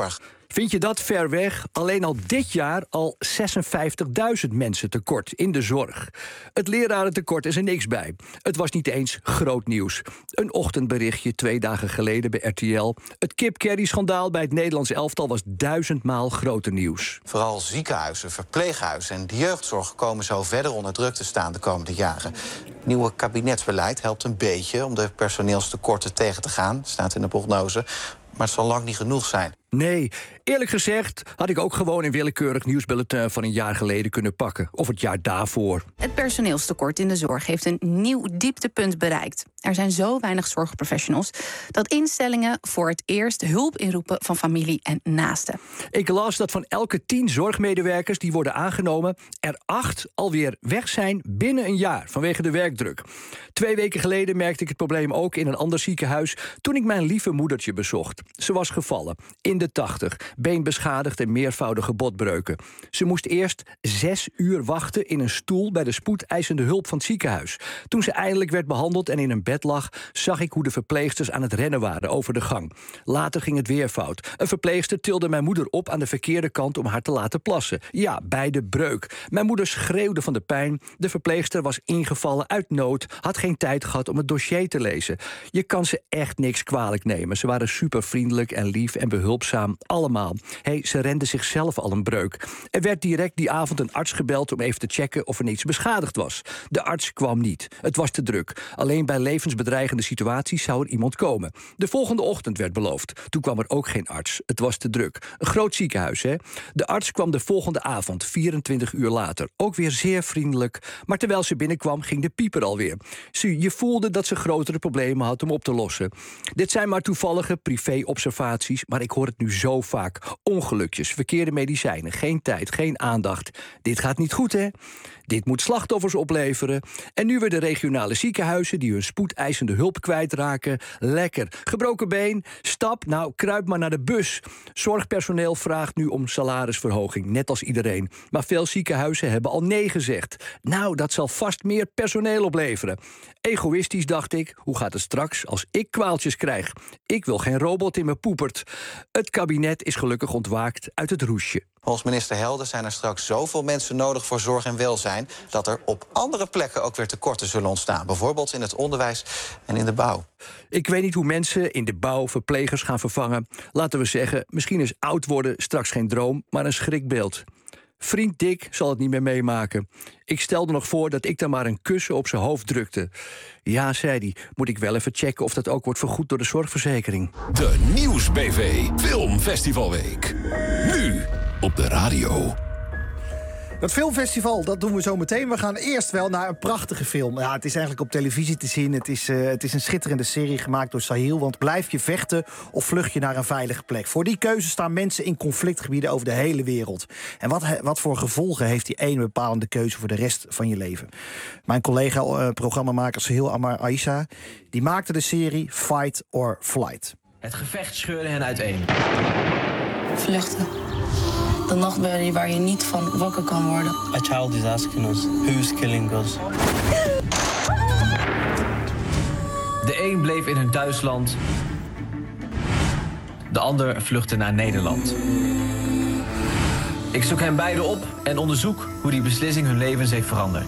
Vind je dat ver weg? Alleen al dit jaar al zesenvijftigduizend mensen tekort in de zorg. Het lerarentekort is er niks bij. Het was niet eens groot nieuws. Een ochtendberichtje twee dagen geleden bij R T L. Het kip-curry-schandaal bij het Nederlands elftal was duizendmaal groter nieuws. Vooral ziekenhuizen, verpleeghuizen en de jeugdzorg komen zo verder onder druk te staan de komende jaren. Het nieuwe kabinetsbeleid helpt een beetje om de personeelstekorten tegen te gaan, staat in de prognose. Maar het zal lang niet genoeg zijn. Nee, eerlijk gezegd had ik ook gewoon een willekeurig nieuwsbulletin van een jaar geleden kunnen pakken. Of het jaar daarvoor. Het personeelstekort in de zorg heeft een nieuw dieptepunt bereikt. Er zijn zo weinig zorgprofessionals dat instellingen voor het eerst hulp inroepen van familie en naasten. Ik las dat van elke tien zorgmedewerkers die worden aangenomen, er acht alweer weg zijn binnen een jaar vanwege de werkdruk. Twee weken geleden merkte ik het probleem ook in een ander ziekenhuis toen ik mijn lieve moedertje bezocht. Ze was gevallen, in de tachtig, beenbeschadigd en meervoudige botbreuken. Ze moest eerst zes uur wachten in een stoel bij de spoedeisende hulp van het ziekenhuis. Toen ze eindelijk werd behandeld en in een bed lag, zag ik hoe de verpleegsters aan het rennen waren over de gang. Later ging het weer fout. Een verpleegster tilde mijn moeder op aan de verkeerde kant om haar te laten plassen. Ja, bij de breuk. Mijn moeder schreeuwde van de pijn. De verpleegster was ingevallen uit nood, had geen tijd gehad om het dossier te lezen. Je kan ze echt niks kwalijk nemen. Ze waren super vriendelijk en lief en behulpzaam, allemaal. Hey, ze renden zichzelf al een breuk. Er werd direct die avond een arts gebeld om even te checken of er niets beschadigd was. De arts kwam niet. Het was te druk. Alleen bij levensbedreigende situaties zou er iemand komen. De volgende ochtend werd beloofd. Toen kwam er ook geen arts. Het was te druk. Een groot ziekenhuis, hè? De arts kwam de volgende avond, vierentwintig uur later. Ook weer zeer vriendelijk. Maar terwijl ze binnenkwam, ging de pieper alweer. Je voelde dat ze grotere problemen had om op te lossen. Dit zijn maar toevallige privé-observaties, maar ik hoor het nu zo vaak. Ongelukjes, verkeerde medicijnen, geen tijd, geen aandacht. Dit gaat niet goed, hè? Dit moet slachtoffers opleveren. En nu weer de regionale ziekenhuizen die hun spoedeisende hulp kwijtraken. Lekker. Gebroken been? Stap, nou, kruip maar naar de bus. Zorgpersoneel vraagt nu om salarisverhoging, net als iedereen. Maar veel ziekenhuizen hebben al nee gezegd. Nou, dat zal vast meer personeel opleveren. Egoïstisch dacht ik, hoe gaat het straks als ik kwaaltjes krijg? Ik wil geen robot in mijn poepert. Het kabinet is gelukkig ontwaakt uit het roesje. Volgens minister Helder zijn er straks zoveel mensen nodig voor zorg en welzijn dat er op andere plekken ook weer tekorten zullen ontstaan. Bijvoorbeeld in het onderwijs en in de bouw. Ik weet niet hoe mensen in de bouw verplegers gaan vervangen. Laten we zeggen, misschien is oud worden straks geen droom, maar een schrikbeeld. Vriend Dick zal het niet meer meemaken. Ik stelde nog voor dat ik dan maar een kussen op zijn hoofd drukte. Ja, zei hij, moet ik wel even checken of dat ook wordt vergoed door de zorgverzekering. De Nieuws B V Filmfestivalweek. Nu op de radio. Dat filmfestival, dat doen we zo meteen. We gaan eerst wel naar een prachtige film. Ja, het is eigenlijk op televisie te zien. Het is, uh, het is een schitterende serie gemaakt door Sahil. Want blijf je vechten of vlucht je naar een veilige plek? Voor die keuze staan mensen in conflictgebieden over de hele wereld. En wat, wat voor gevolgen heeft die ene bepalende keuze voor de rest van je leven? Mijn collega, uh, programmamaker Sahil Amar Aisha, die maakte de serie Fight or Flight. Het gevecht scheurde hen uiteen. Vluchten. De nachtmerrie waar je niet van wakker kan worden. A child is asking us, who's killing us? De een bleef in hun thuisland. De ander vluchtte naar Nederland. Ik zoek hen beiden op en onderzoek hoe die beslissing hun levens heeft veranderd.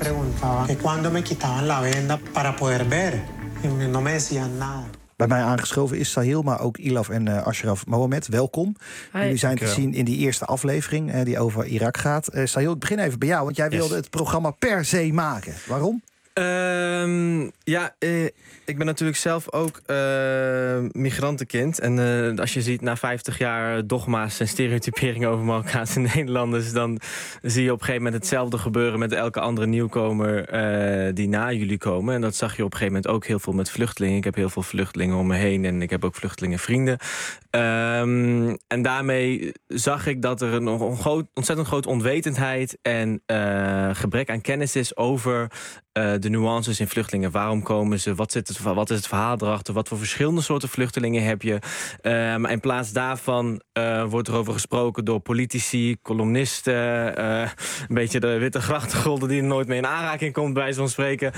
Bij mij aangeschoven is Sahil, maar ook Ilaf en uh, Ashraf Mohamed. Welkom. Hi. Jullie zijn te Dankjewel. zien in die eerste aflevering uh, die over Irak gaat. Uh, Sahil, ik begin even bij jou, want jij Yes. wilde het programma per se maken. Waarom? Um, ja, eh, ik ben natuurlijk zelf ook uh, migrantenkind. En uh, als je ziet na vijftig jaar dogma's en stereotyperingen over Marokkaanse Nederlanders, dan zie je op een gegeven moment hetzelfde gebeuren met elke andere nieuwkomer uh, die na jullie komen. En dat zag je op een gegeven moment ook heel veel met vluchtelingen. Ik heb heel veel vluchtelingen om me heen en ik heb ook vluchtelingenvrienden. Um, en daarmee zag ik dat er een on- groot, ontzettend grote onwetendheid en uh, gebrek aan kennis is over Uh, de nuances in vluchtelingen. Waarom komen ze? Wat, zit het, wat is het verhaal erachter? Wat voor verschillende soorten vluchtelingen heb je? Uh, maar in plaats daarvan uh, wordt er over gesproken door politici, columnisten, uh, een beetje de witte grachtengolden die er nooit mee in aanraking komt, bij zo'n spreken.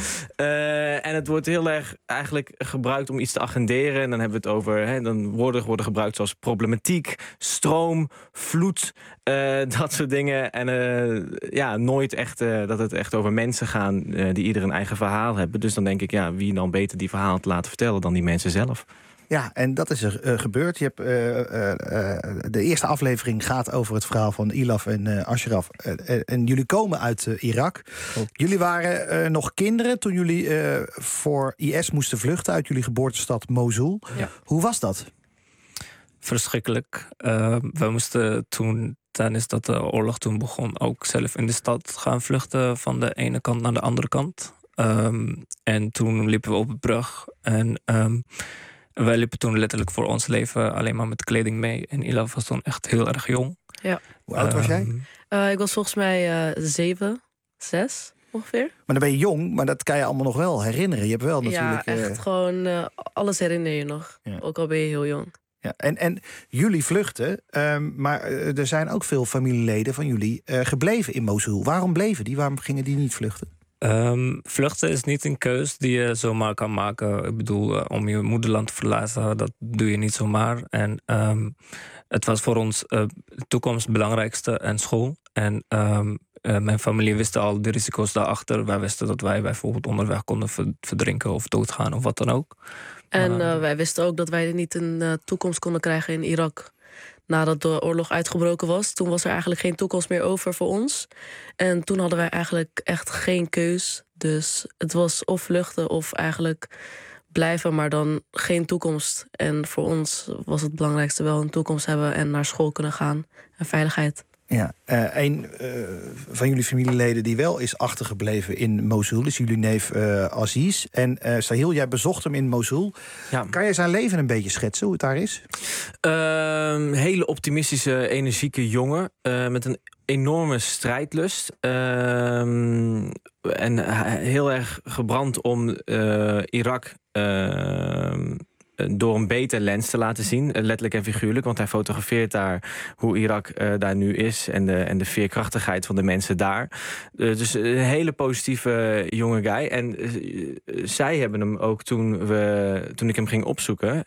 Uh, en het wordt heel erg eigenlijk gebruikt om iets te agenderen. En dan hebben we het over, hè, dan woorden worden gebruikt zoals problematiek, stroom, vloed, uh, dat soort dingen. En uh, ja, nooit echt uh, dat het echt over mensen gaan uh, die ieder een eigen verhaal hebben. Dus dan denk ik, ja, wie dan beter die verhaal te laten vertellen dan die mensen zelf? Ja, en dat is er uh, gebeurd. Je hebt, uh, uh, uh, de eerste aflevering gaat over het verhaal van Elaf en uh, Ashraf. Uh, uh, en jullie komen uit uh, Irak. Oh. Jullie waren uh, nog kinderen toen jullie uh, voor I S moesten vluchten uit jullie geboortestad Mosul. Ja. Hoe was dat? Verschrikkelijk. Uh, we moesten toen, tijdens dat de oorlog toen begon, ook zelf in de stad gaan vluchten van de ene kant naar de andere kant. Um, en toen liepen we op de brug. En um, wij liepen toen letterlijk voor ons leven alleen maar met kleding mee. En Elaf was toen echt heel erg jong. Ja. Hoe oud was jij? Um, uh, ik was volgens mij uh, zeven, zes ongeveer. Maar dan ben je jong, maar dat kan je allemaal nog wel herinneren. Je hebt wel natuurlijk... Ja, echt uh... gewoon uh, alles herinner je nog. Ja. Ook al ben je heel jong. Ja, en, en jullie vluchten, um, maar uh, er zijn ook veel familieleden van jullie uh, gebleven in Mosul. Waarom bleven die? Waarom gingen die niet vluchten? Um, vluchten is niet een keus die je zomaar kan maken. Ik bedoel, uh, om je moederland te verlaten, dat doe je niet zomaar. En um, het was voor ons uh, de toekomst het belangrijkste en school. En um, uh, mijn familie wist al de risico's daarachter. Wij wisten dat wij bijvoorbeeld onderweg konden verdrinken of doodgaan of wat dan ook. En uh, wij wisten ook dat wij niet een uh, toekomst konden krijgen in Irak. Nadat de oorlog uitgebroken was, toen was er eigenlijk geen toekomst meer over voor ons. En toen hadden wij eigenlijk echt geen keus. Dus het was of vluchten of eigenlijk blijven, maar dan geen toekomst. En voor ons was het belangrijkste wel een toekomst hebben en naar school kunnen gaan en veiligheid. Ja, uh, een uh, van jullie familieleden die wel is achtergebleven in Mosul is jullie neef uh, Aziz. En uh, Sahil, jij bezocht hem in Mosul. Ja. Kan je zijn leven een beetje schetsen, hoe het daar is? Uh, hele optimistische, energieke jongen uh, met een enorme strijdlust. Uh, en heel erg gebrand om uh, Irak Uh, door een beter lens te laten zien, letterlijk en figuurlijk. Want hij fotografeert daar hoe Irak uh, daar nu is en de, en de veerkrachtigheid van de mensen daar. Uh, dus een hele positieve jonge guy. En uh, zij hebben hem ook toen, we, toen ik hem ging opzoeken,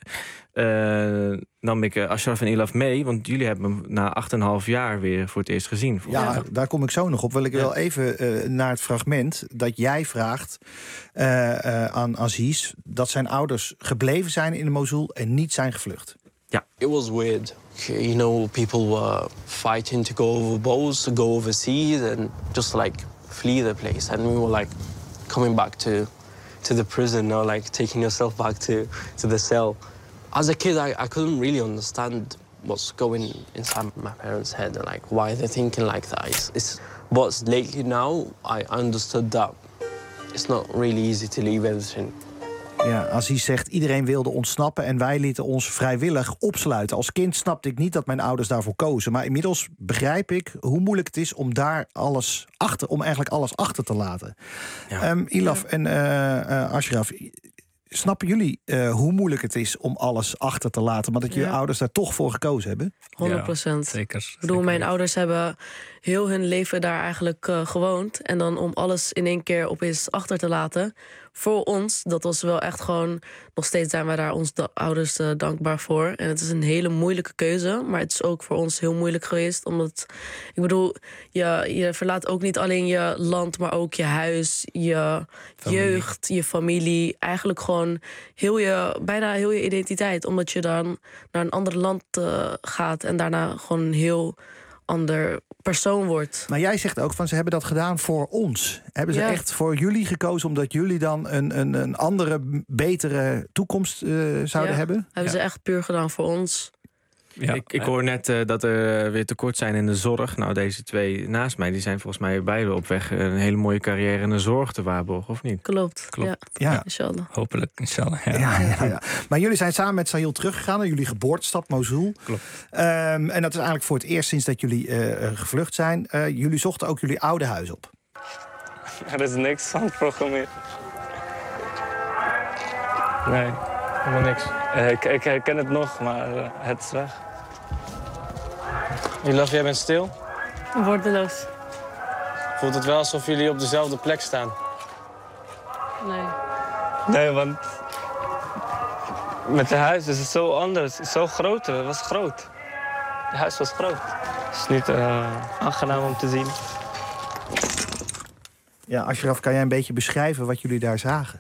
Uh, nam ik uh, Ashraf en Elaf mee, want jullie hebben hem na acht en een half jaar weer voor het eerst gezien. Ja, ja, daar kom ik zo nog op. Wil ik ja. wel even uh, naar het fragment dat jij vraagt uh, uh, aan Aziz dat zijn ouders gebleven zijn in Mosul en niet zijn gevlucht. Ja. It was weird. You know, people were fighting to go over boats, to go overseas and just like flee the place. And we were like coming back to to the prison or like taking yourself back to to the cell. As a kid, I, I couldn't really understand what's going inside my parents' head and like why they're thinking like that. It's, it's, but lately now, I understood that it's not really easy to leave everything. Ja, Aziz zegt, iedereen wilde ontsnappen en wij lieten ons vrijwillig opsluiten. Als kind snapte ik niet dat mijn ouders daarvoor kozen. Maar inmiddels begrijp ik hoe moeilijk het is om daar alles achter, om eigenlijk alles achter te laten. Ja. Um, Elaf ja. en uh, uh, Ashraf, snappen jullie uh, hoe moeilijk het is om alles achter te laten, maar dat je ja. ouders daar toch voor gekozen hebben? honderd procent. Ja, zeker. Ik bedoel, mijn ouders hebben heel hun leven daar eigenlijk uh, gewoond. En dan om alles in één keer opeens achter te laten. Voor ons, dat was wel echt gewoon, nog steeds zijn wij daar onze da- ouders uh, dankbaar voor. En het is een hele moeilijke keuze, maar het is ook voor ons heel moeilijk geweest. Omdat, ik bedoel, je, je verlaat ook niet alleen je land, maar ook je huis, je familie. jeugd, je familie. Eigenlijk gewoon heel je, bijna heel je identiteit. Omdat je dan naar een ander land uh, gaat en daarna gewoon een heel ander persoon wordt. Maar jij zegt ook van ze hebben dat gedaan voor ons. Hebben ze ja. echt voor jullie gekozen omdat jullie dan een, een, een andere, betere toekomst uh, zouden ja. hebben? Hebben ja. ze echt puur gedaan voor ons. Ja. Ik, ik hoor net uh, dat er weer tekort zijn in de zorg. Nou, deze twee naast mij, die zijn volgens mij beide op weg een hele mooie carrière in de zorg te waarborgen, of niet? Klopt. Klopt. Ja. Ja. Inshallah. Hopelijk, inshallah. Ja. Ja, ja, ja. Maar jullie zijn samen met Sahil teruggegaan naar jullie geboortestad Mosul. Klopt. Um, en dat is eigenlijk voor het eerst sinds dat jullie uh, gevlucht zijn. Uh, jullie zochten ook jullie oude huis op. Er is niks van het programmeren. Nee, helemaal niks. Uh, ik, ik herken het nog, maar uh, het is weg. Ilaf, jij bent stil? Woordeloos. Voelt het wel alsof jullie op dezelfde plek staan? Nee. Nee, want met het huis is het zo anders. Zo groter, het was groot. Het huis was groot. Het is niet uh, aangenaam om te zien. Ja, Ashraf, kan jij een beetje beschrijven wat jullie daar zagen?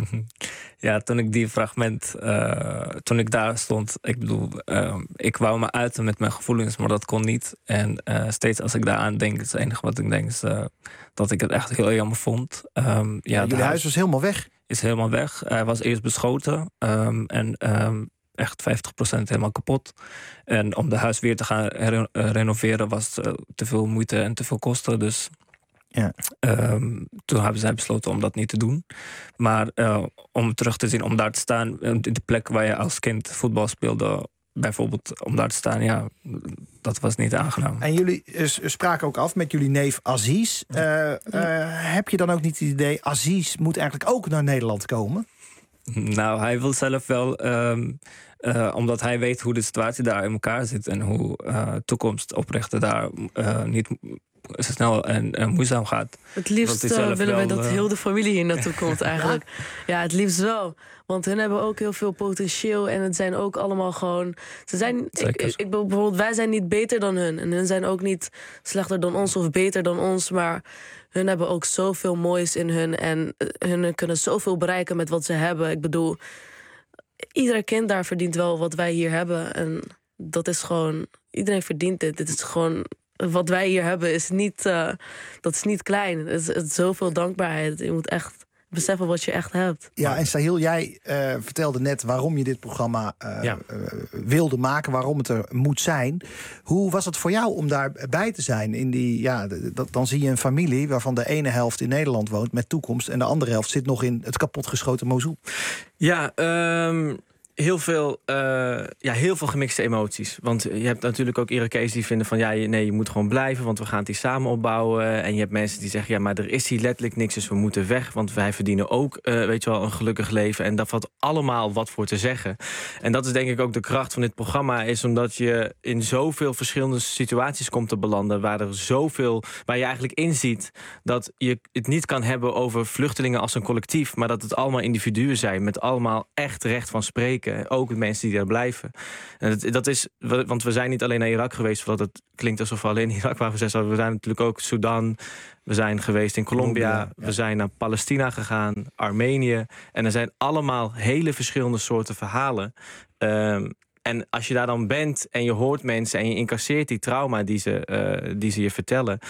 Ja, toen ik die fragment, uh, toen ik daar stond, ik bedoel, uh, ik wou me uiten met mijn gevoelens, maar dat kon niet. En uh, steeds als ik daaraan denk, is het enige wat ik denk is uh, dat ik het echt heel jammer vond. Um, ja, ja, jullie huis was helemaal weg? Is helemaal weg. Hij was eerst beschoten um, en um, echt vijftig procent helemaal kapot. En om de huis weer te gaan re- uh, renoveren was uh, te veel moeite en te veel kosten, dus... Ja. Um, toen hebben zij besloten om dat niet te doen. Maar uh, om terug te zien, om daar te staan... de plek waar je als kind voetbal speelde... bijvoorbeeld om daar te staan, ja, dat was niet aangenaam. En jullie uh, spraken ook af met jullie neef Aziz. Uh, uh, heb je dan ook niet het idee... Aziz moet eigenlijk ook naar Nederland komen? Nou, hij wil zelf wel... Um, uh, omdat hij weet hoe de situatie daar in elkaar zit... en hoe uh, toekomst oprichten daar uh, niet... zo snel en uh, moeizaam gaat. Het liefst uh, willen wij dat uh... heel de familie hier naartoe komt eigenlijk. Ja, het liefst wel. Want hun hebben ook heel veel potentieel. En het zijn ook allemaal gewoon... Ze zijn, ik, ik, bijvoorbeeld, wij zijn niet beter dan hun. En hun zijn ook niet slechter dan ons of beter dan ons. Maar hun hebben ook zoveel moois in hun. En hun kunnen zoveel bereiken met wat ze hebben. Ik bedoel, ieder kind daar verdient wel wat wij hier hebben. En dat is gewoon... Iedereen verdient dit. Dit is gewoon... Wat wij hier hebben is niet, uh, dat is niet klein. Het is, het is zoveel dankbaarheid. Je moet echt beseffen wat je echt hebt. Ja, en Sahil, jij uh, vertelde net waarom je dit programma uh, ja. uh, wilde maken, waarom het er moet zijn. Hoe was het voor jou om daarbij te zijn? In die, ja, dat, dan zie je een familie waarvan de ene helft in Nederland woont met toekomst en de andere helft zit nog in het kapotgeschoten Mosul. Ja, um... Heel veel, uh, ja, heel veel gemixte emoties. Want je hebt natuurlijk ook Irakezen die vinden van... ja, nee, je moet gewoon blijven, want we gaan het hier samen opbouwen. En je hebt mensen die zeggen... ja, maar er is hier letterlijk niks, dus we moeten weg. Want wij verdienen ook, uh, weet je wel, een gelukkig leven. En daar valt allemaal wat voor te zeggen. En dat is denk ik ook de kracht van dit programma... is omdat je in zoveel verschillende situaties komt te belanden... waar er zoveel, waar je eigenlijk inziet... dat je het niet kan hebben over vluchtelingen als een collectief... maar dat het allemaal individuen zijn... met allemaal echt recht van spreken. Ook de mensen die daar blijven. En dat, dat is, want we zijn niet alleen naar Irak geweest... want het klinkt alsof we alleen in Irak waren gezegd. We zijn natuurlijk ook Sudan. We zijn geweest in Colombia. Colombia ja. We zijn naar Palestina gegaan. Armenië. En er zijn allemaal hele verschillende soorten verhalen. Um, en als je daar dan bent en je hoort mensen... en je incasseert die trauma die ze, uh, die ze je vertellen...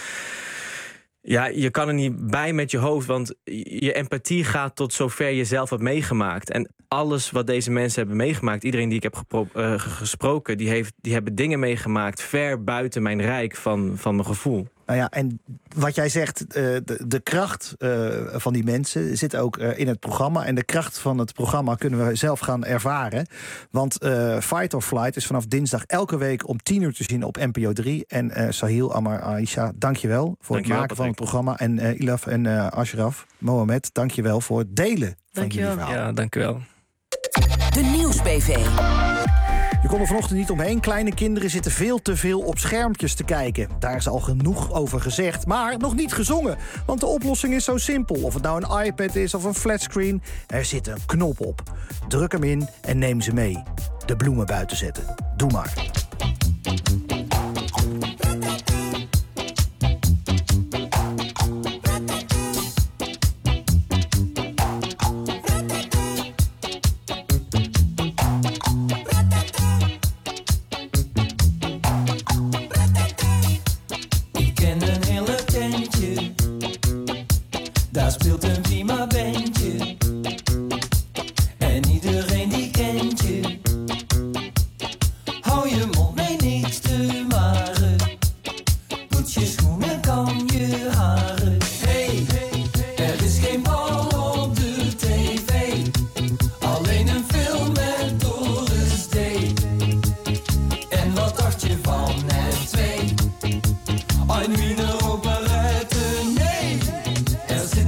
Ja, je kan er niet bij met je hoofd, want je empathie gaat tot zover je zelf hebt meegemaakt. En alles wat deze mensen hebben meegemaakt, iedereen die ik heb gepro- uh, gesproken... Die, heeft, die hebben dingen meegemaakt ver buiten mijn rijk van, van mijn gevoel. Nou ja, en wat jij zegt, uh, de, de kracht uh, van die mensen zit ook uh, in het programma. En de kracht van het programma kunnen we zelf gaan ervaren. Want uh, Fight or Flight is vanaf dinsdag elke week om tien uur te zien op N P O drie. En uh, Sahil, Amar, Aisha, dank je wel voor dank het maken van het programma. En uh, Ilaf en uh, Ashraf, Mohamed, dank je wel voor het delen dank van jullie verhaal. Ja, dank je wel. De Nieuws-B V. Je kon er vanochtend niet omheen. Kleine kinderen zitten veel te veel op schermpjes te kijken. Daar is al genoeg over gezegd, maar nog niet gezongen. Want de oplossing is zo simpel. Of het nou een iPad is of een flatscreen, er zit een knop op. Druk hem in en neem ze mee. De bloemen buiten zetten. Doe maar. Daar speelt een prima bandje. En iedereen die kent je. Hou je mond, nee niks te maren. Poets je schoenen, kam je haren. Hey, er is geen bal op de tv. Alleen een film met Doris D. En wat dacht je van het twee? Ein Wiener Operette, nee. Er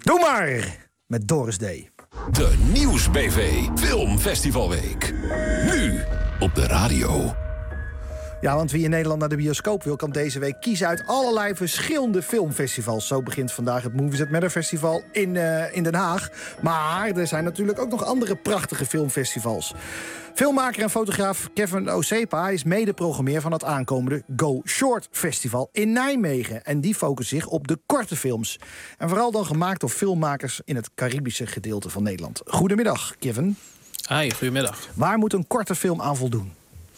Doe maar! Met Doris D. De Nieuws-B V Filmfestivalweek. Nu op de radio. Ja, want wie in Nederland naar de bioscoop wil, kan deze week kiezen uit allerlei verschillende filmfestivals. Zo begint vandaag het Movies That Matter Festival in, uh, in Den Haag. Maar er zijn natuurlijk ook nog andere prachtige filmfestivals. Filmmaker en fotograaf Kevin Osepa is mede-programmeur van het aankomende Go Short Festival in Nijmegen. En die focust zich op de korte films. En vooral dan gemaakt door filmmakers in het Caribische gedeelte van Nederland. Goedemiddag, Kevin. Hi, goedemiddag. Waar moet een korte film aan voldoen?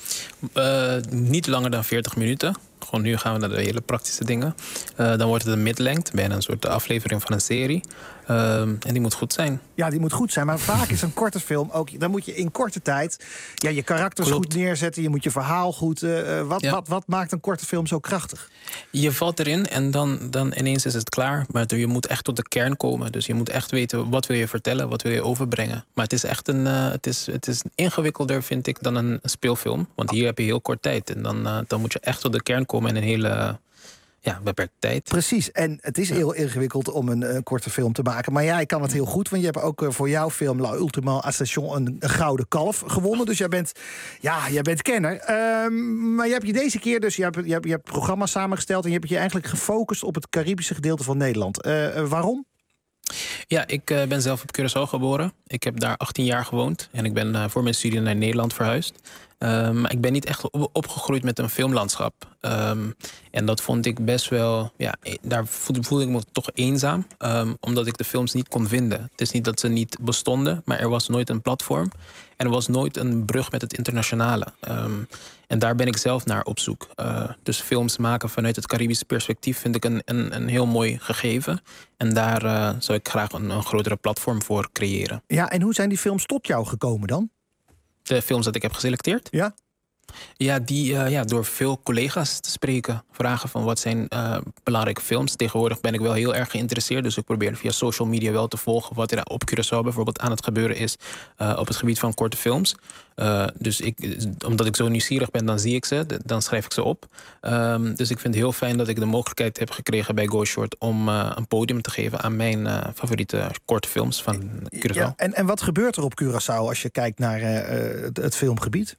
Uh, niet langer dan veertig minuten. Gewoon nu gaan we naar de hele praktische dingen. Uh, dan wordt het een midlength, bijna een soort aflevering van een serie. Uh, en die moet goed zijn. Ja, die moet goed zijn. Maar vaak is een korte film ook... dan moet je in korte tijd ja, je karakters Klopt. goed neerzetten. Je moet je verhaal goed... Uh, wat, ja. wat, wat maakt een korte film zo krachtig? Je valt erin en dan, dan ineens is het klaar. Maar je moet echt tot de kern komen. Dus je moet echt weten wat wil je vertellen, wat wil je overbrengen. Maar het is echt een... Uh, het, is, het is ingewikkelder, vind ik, dan een speelfilm. Want hier heb je heel kort tijd. En dan, uh, dan moet je echt tot de kern komen in een hele... Ja, beperkte tijd. Precies, en het is heel ingewikkeld om een, een korte film te maken. Maar jij kan het heel goed, want je hebt ook uh, voor jouw film La Ultima Ascension een, een gouden kalf gewonnen. Dus jij bent, ja, jij bent kenner. Um, maar je hebt je deze keer dus, je hebt, je hebt, je hebt programma's samengesteld en je hebt je eigenlijk gefocust op het Caribische gedeelte van Nederland. Uh, uh, waarom? Ja, ik uh, ben zelf op Curaçao geboren. Ik heb daar achttien jaar gewoond. En ik ben uh, voor mijn studie naar Nederland verhuisd. Um, ik ben niet echt op- opgegroeid met een filmlandschap. Um, en dat vond ik best wel... Ja, daar voelde, voelde ik me toch eenzaam. Um, omdat ik de films niet kon vinden. Het is niet dat ze niet bestonden, maar er was nooit een platform. En er was nooit een brug met het internationale. Um, en daar ben ik zelf naar op zoek. Uh, dus films maken vanuit het Caribische perspectief vind ik een, een, een heel mooi gegeven. En daar uh, zou ik graag een, een grotere platform voor creëren. Ja, en hoe zijn die films tot jou gekomen dan? De films dat ik heb geselecteerd? Ja. Ja, die, uh, ja, door veel collega's te spreken. Vragen van wat zijn uh, belangrijke films. Tegenwoordig ben ik wel heel erg geïnteresseerd. Dus ik probeer via social media wel te volgen wat er op Curaçao bijvoorbeeld aan het gebeuren is. Uh, op het gebied van korte films. Uh, dus ik, omdat ik zo nieuwsgierig ben, dan zie ik ze. Dan schrijf ik ze op. Um, dus ik vind het heel fijn dat ik de mogelijkheid heb gekregen bij Go Short om uh, een podium te geven aan mijn uh, favoriete korte films van Curaçao. Ja, en, en wat gebeurt er op Curaçao als je kijkt naar uh, het, het filmgebied?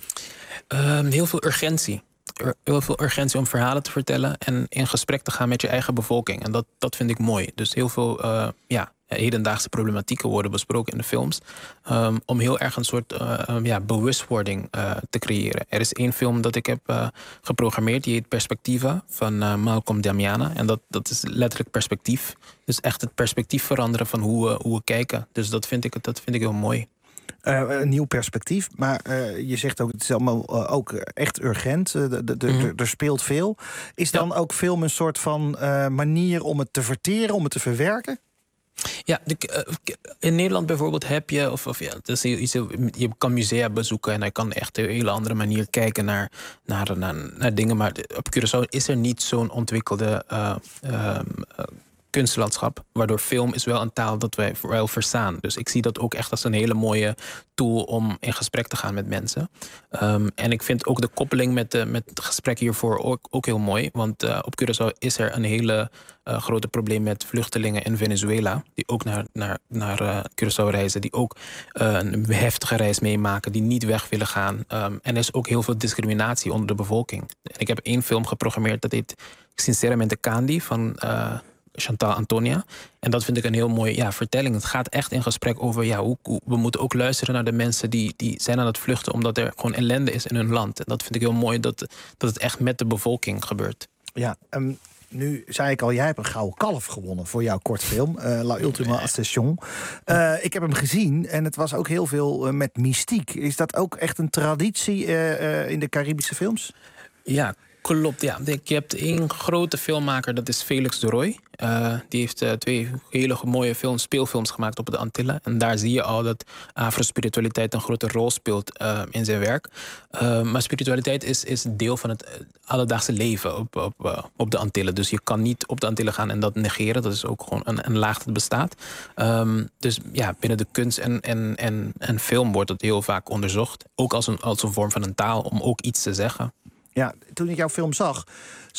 Um, heel veel urgentie. Ur- heel veel urgentie om verhalen te vertellen en in gesprek te gaan met je eigen bevolking. En dat, dat vind ik mooi. Dus heel veel uh, ja, hedendaagse problematieken worden besproken in de films. Um, om heel erg een soort uh, um, ja, bewustwording uh, te creëren. Er is één film dat ik heb uh, geprogrammeerd, die heet Perspectiva van uh, Malcolm Damiana. En dat, dat is letterlijk perspectief. Dus echt het perspectief veranderen van hoe we, hoe we kijken. Dus dat vind ik, dat vind ik heel mooi. Uh, een nieuw perspectief, maar uh, je zegt ook, het is allemaal uh, ook echt urgent. Uh, de, de, de, mm-hmm. Er speelt veel. Is dan ja. ook film een soort van uh, manier om het te verteren, om het te verwerken? Ja, de, uh, in Nederland bijvoorbeeld heb je, of, of ja, het is iets, je kan musea bezoeken en hij kan echt op een hele andere manier kijken naar, naar, naar, naar dingen. Maar op Curaçao is er niet zo'n ontwikkelde uh, uh, uh, kunstlandschap, waardoor film is wel een taal dat wij wel verstaan. Dus ik zie dat ook echt als een hele mooie tool om in gesprek te gaan met mensen. Um, en ik vind ook de koppeling met, de, met het gesprek hiervoor ook, ook heel mooi. Want uh, op Curaçao is er een hele uh, grote probleem met vluchtelingen in Venezuela, die ook naar, naar, naar uh, Curaçao reizen, die ook uh, een heftige reis meemaken, die niet weg willen gaan. Um, en er is ook heel veel discriminatie onder de bevolking. En ik heb één film geprogrammeerd, dat heet Sinceramente Candy van Uh, Chantal Antonia. En dat vind ik een heel mooie ja, vertelling. Het gaat echt in gesprek over ja, hoe, hoe we moeten ook luisteren naar de mensen die, die zijn aan het vluchten omdat er gewoon ellende is in hun land. En dat vind ik heel mooi dat, dat het echt met de bevolking gebeurt. Ja, um, nu zei ik al, jij hebt een gouden kalf gewonnen voor jouw kortfilm, uh, La Ultima Ascension. Uh, ik heb hem gezien en het was ook heel veel uh, met mystiek. Is dat ook echt een traditie uh, uh, in de Caribische films? Ja, klopt, ja. Je hebt één grote filmmaker, dat is Felix de Roy. Uh, die heeft uh, twee hele mooie films, speelfilms gemaakt op de Antillen. En daar zie je al dat afro-spiritualiteit een grote rol speelt uh, in zijn werk. Uh, maar spiritualiteit is, is deel van het uh, alledaagse leven op, op, uh, op de Antillen. Dus je kan niet op de Antillen gaan en dat negeren. Dat is ook gewoon een, een laag dat bestaat. Um, dus ja, binnen de kunst en, en, en, en film wordt het heel vaak onderzocht. Ook als een, als een vorm van een taal om ook iets te zeggen. Ja, toen ik jouw film zag, zag ik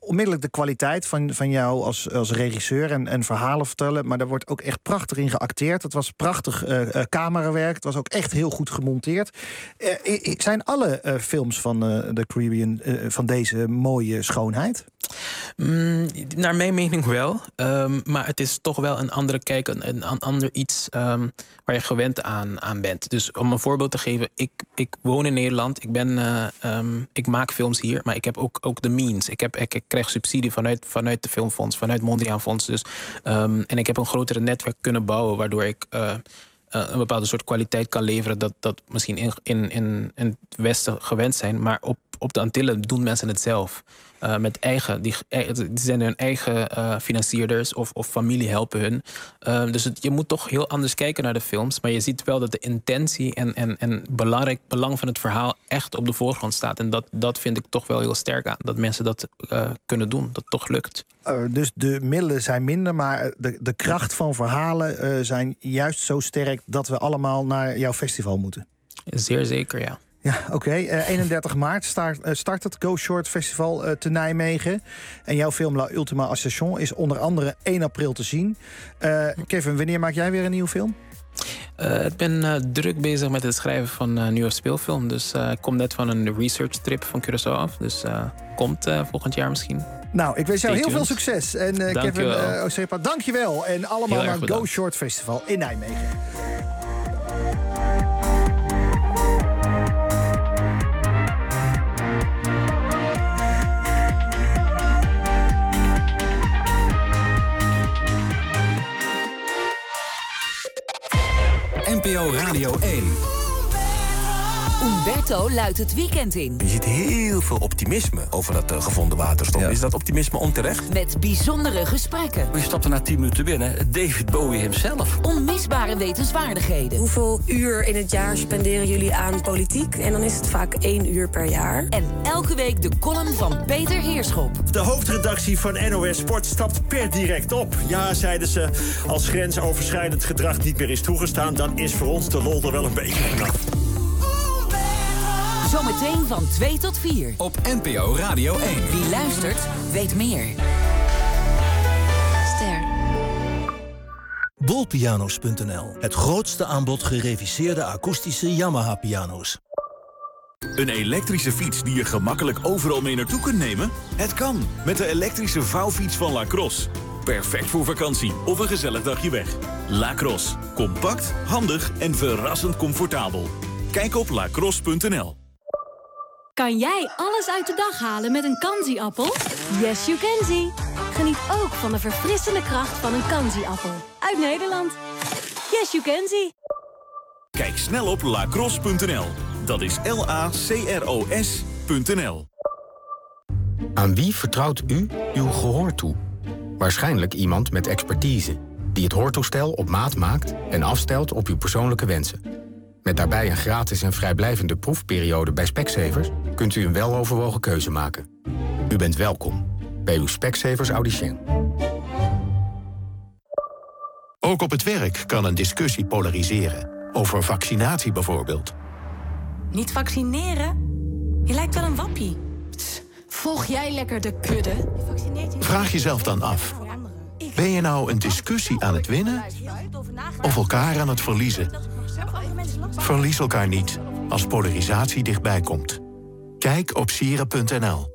onmiddellijk de kwaliteit van, van jou als, als regisseur en, en verhalen vertellen. Maar daar wordt ook echt prachtig in geacteerd. Het was prachtig uh, uh, camerawerk. Het was ook echt heel goed gemonteerd. Uh, zijn alle uh, films van uh, de Caribbean uh, van deze mooie schoonheid? Mm, naar mijn mening wel. Um, maar het is toch wel een andere kijk, een, een ander iets um, waar je gewend aan, aan bent. Dus om een voorbeeld te geven, ik, ik woon in Nederland. Ik, ben, uh, um, ik maak films hier, maar ik heb ook, ook de means. Ik, heb, ik, ik krijg subsidie vanuit, vanuit de Filmfonds, vanuit Mondriaan Fonds. Dus, um, en ik heb een grotere netwerk kunnen bouwen, waardoor ik Uh, Uh, een bepaalde soort kwaliteit kan leveren dat, dat misschien in, in, in, in het Westen gewend zijn. Maar op, op de Antillen doen mensen het zelf. Uh, met eigen, die, die zijn hun eigen uh, financierders of, of familie helpen hun. Uh, dus het, je moet toch heel anders kijken naar de films. Maar je ziet wel dat de intentie en, en, en belangrijk belang van het verhaal echt op de voorgrond staat. En dat, dat vind ik toch wel heel sterk aan. Dat mensen dat uh, kunnen doen, dat het toch lukt. Uh, dus de middelen zijn minder, maar de, de kracht van verhalen uh, zijn juist zo sterk dat we allemaal naar jouw festival moeten. Zeer zeker, ja. Ja, oké. Okay. Uh, eenendertig maart start, uh, start het Go Short Festival uh, te Nijmegen. En jouw film La Ultima Ascension is onder andere één april te zien. Uh, Kevin, wanneer maak jij weer een nieuwe film? Uh, ik ben uh, druk bezig met het schrijven van een nieuwe speelfilm. Dus uh, ik kom net van een research trip van Curaçao af. Dus uh, komt uh, volgend jaar misschien. Nou, ik wens jou heel veel succes. En uh, Kevin uh, Osepa, dank je wel. En allemaal naar het Go Short Festival in Nijmegen. N P O Radio één. Umberto luidt het weekend in. Je ziet heel veel optimisme over dat uh, gevonden waterstof. Ja. Is dat optimisme onterecht? Met bijzondere gesprekken. Je stapt er na tien minuten binnen. David Bowie himself. Onmisbare wetenswaardigheden. Hoeveel uur in het jaar spenderen jullie aan politiek? En dan is het vaak één uur per jaar. En elke week de column van Peter Heerschop. De hoofdredactie van N O S Sport stapt per direct op. Ja, zeiden ze, als grensoverschrijdend gedrag niet meer is toegestaan, dan is voor ons de lol er wel een beetje vanaf. Zometeen van twee tot vier. Op N P O Radio één. Wie luistert, weet meer. Ster. Bolpianos punt n l. Het grootste aanbod gereviseerde akoestische Yamaha-piano's. Een elektrische fiets die je gemakkelijk overal mee naartoe kunt nemen? Het kan, met de elektrische vouwfiets van Lacrosse. Perfect voor vakantie of een gezellig dagje weg. Lacrosse. Compact, handig en verrassend comfortabel. Kijk op lacrosse punt n l. Kan jij alles uit de dag halen met een Kanzi-appel? Yes, you can see. Geniet ook van de verfrissende kracht van een Kanzi-appel. Uit Nederland. Yes, you can see. Kijk snel op lacrosse punt n l. Dat is L A C R O S punt n l. Aan wie vertrouwt u uw gehoor toe? Waarschijnlijk iemand met expertise, die het hoortoestel op maat maakt en afstelt op uw persoonlijke wensen. Met daarbij een gratis en vrijblijvende proefperiode bij Specsavers kunt u een weloverwogen keuze maken. U bent welkom bij uw Specsavers Audicien. Ook op het werk kan een discussie polariseren. Over vaccinatie bijvoorbeeld. Niet vaccineren? Je lijkt wel een wappie. Pst, volg jij lekker de kudde? Vraag jezelf dan af. Ben je nou een discussie aan het winnen? Of elkaar aan het verliezen? Verlies elkaar niet als polarisatie dichtbij komt. Kijk op sieren punt n l.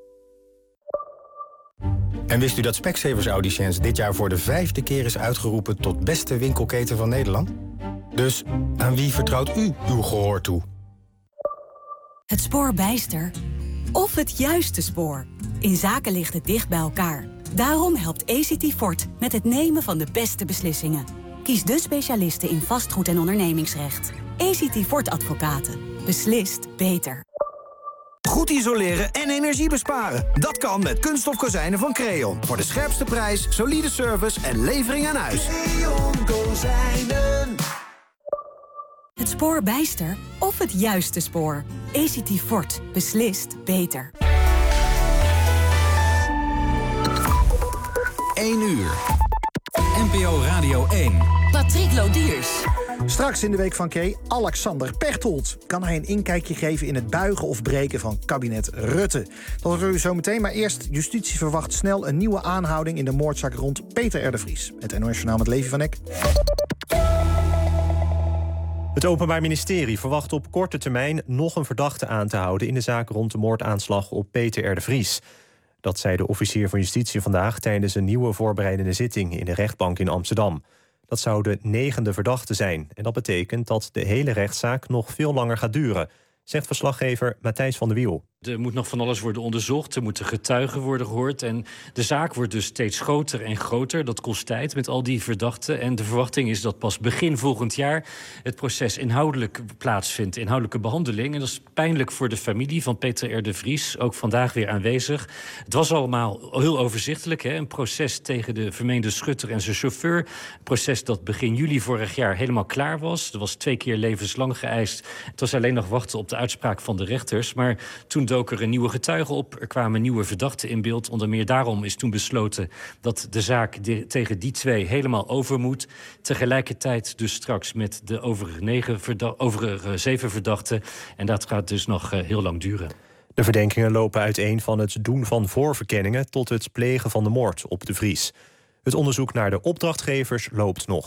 En wist u dat Specsavers Audiciëns dit jaar voor de vijfde keer is uitgeroepen tot beste winkelketen van Nederland? Dus aan wie vertrouwt u uw gehoor toe? Het spoor bijster. Of het juiste spoor. In zaken ligt het dicht bij elkaar. Daarom helpt A C T Fort met het nemen van de beste beslissingen. Kies de specialisten in vastgoed en ondernemingsrecht. A C T Fort Advocaten. Beslist beter. Goed isoleren en energie besparen. Dat kan met kunststof kozijnen van Creon. Voor de scherpste prijs, solide service en levering aan huis. Creon Kozijnen. Het spoor bijster of het juiste spoor. A C T Fort. Beslist beter. één uur. N P O Radio één. Patrick Lodiers. Straks in de Week van K, Alexander Pechtold. Kan hij een inkijkje geven in het buigen of breken van kabinet Rutte? Dat horen we zo meteen, maar eerst, justitie verwacht snel een nieuwe aanhouding in de moordzaak rond Peter R. de Vries. Het N O S-journaal met Levi van Eck. Het Openbaar Ministerie verwacht op korte termijn nog een verdachte aan te houden in de zaak rond de moordaanslag op Peter R. de Vries. Dat zei de officier van Justitie vandaag tijdens een nieuwe voorbereidende zitting in de rechtbank in Amsterdam. Dat zou de negende verdachte zijn. En dat betekent dat de hele rechtszaak nog veel langer gaat duren, zegt verslaggever Matthijs van der Wiel. Er moet nog van alles worden onderzocht, er moeten getuigen worden gehoord. En de zaak wordt dus steeds groter en groter. Dat kost tijd met al die verdachten. En de verwachting is dat pas begin volgend jaar het proces inhoudelijk plaatsvindt. Inhoudelijke behandeling. En dat is pijnlijk voor de familie van Peter R. de Vries. Ook vandaag weer aanwezig. Het was allemaal heel overzichtelijk. Hè? Een proces tegen de vermeende schutter en zijn chauffeur. Een proces dat begin juli vorig jaar helemaal klaar was. Er was twee keer levenslang geëist. Het was alleen nog wachten op de uitspraak van de rechters. Maar toen dook er een nieuwe getuige op. Er kwamen nieuwe verdachten in beeld. Onder meer daarom is toen besloten dat de zaak de, tegen die twee helemaal over moet. Tegelijkertijd dus straks met de overige, negen verda- overige zeven verdachten. En dat gaat dus nog uh, heel lang duren. De verdenkingen lopen uiteen van het doen van voorverkenningen tot het plegen van de moord op de Vries. Het onderzoek naar de opdrachtgevers loopt nog.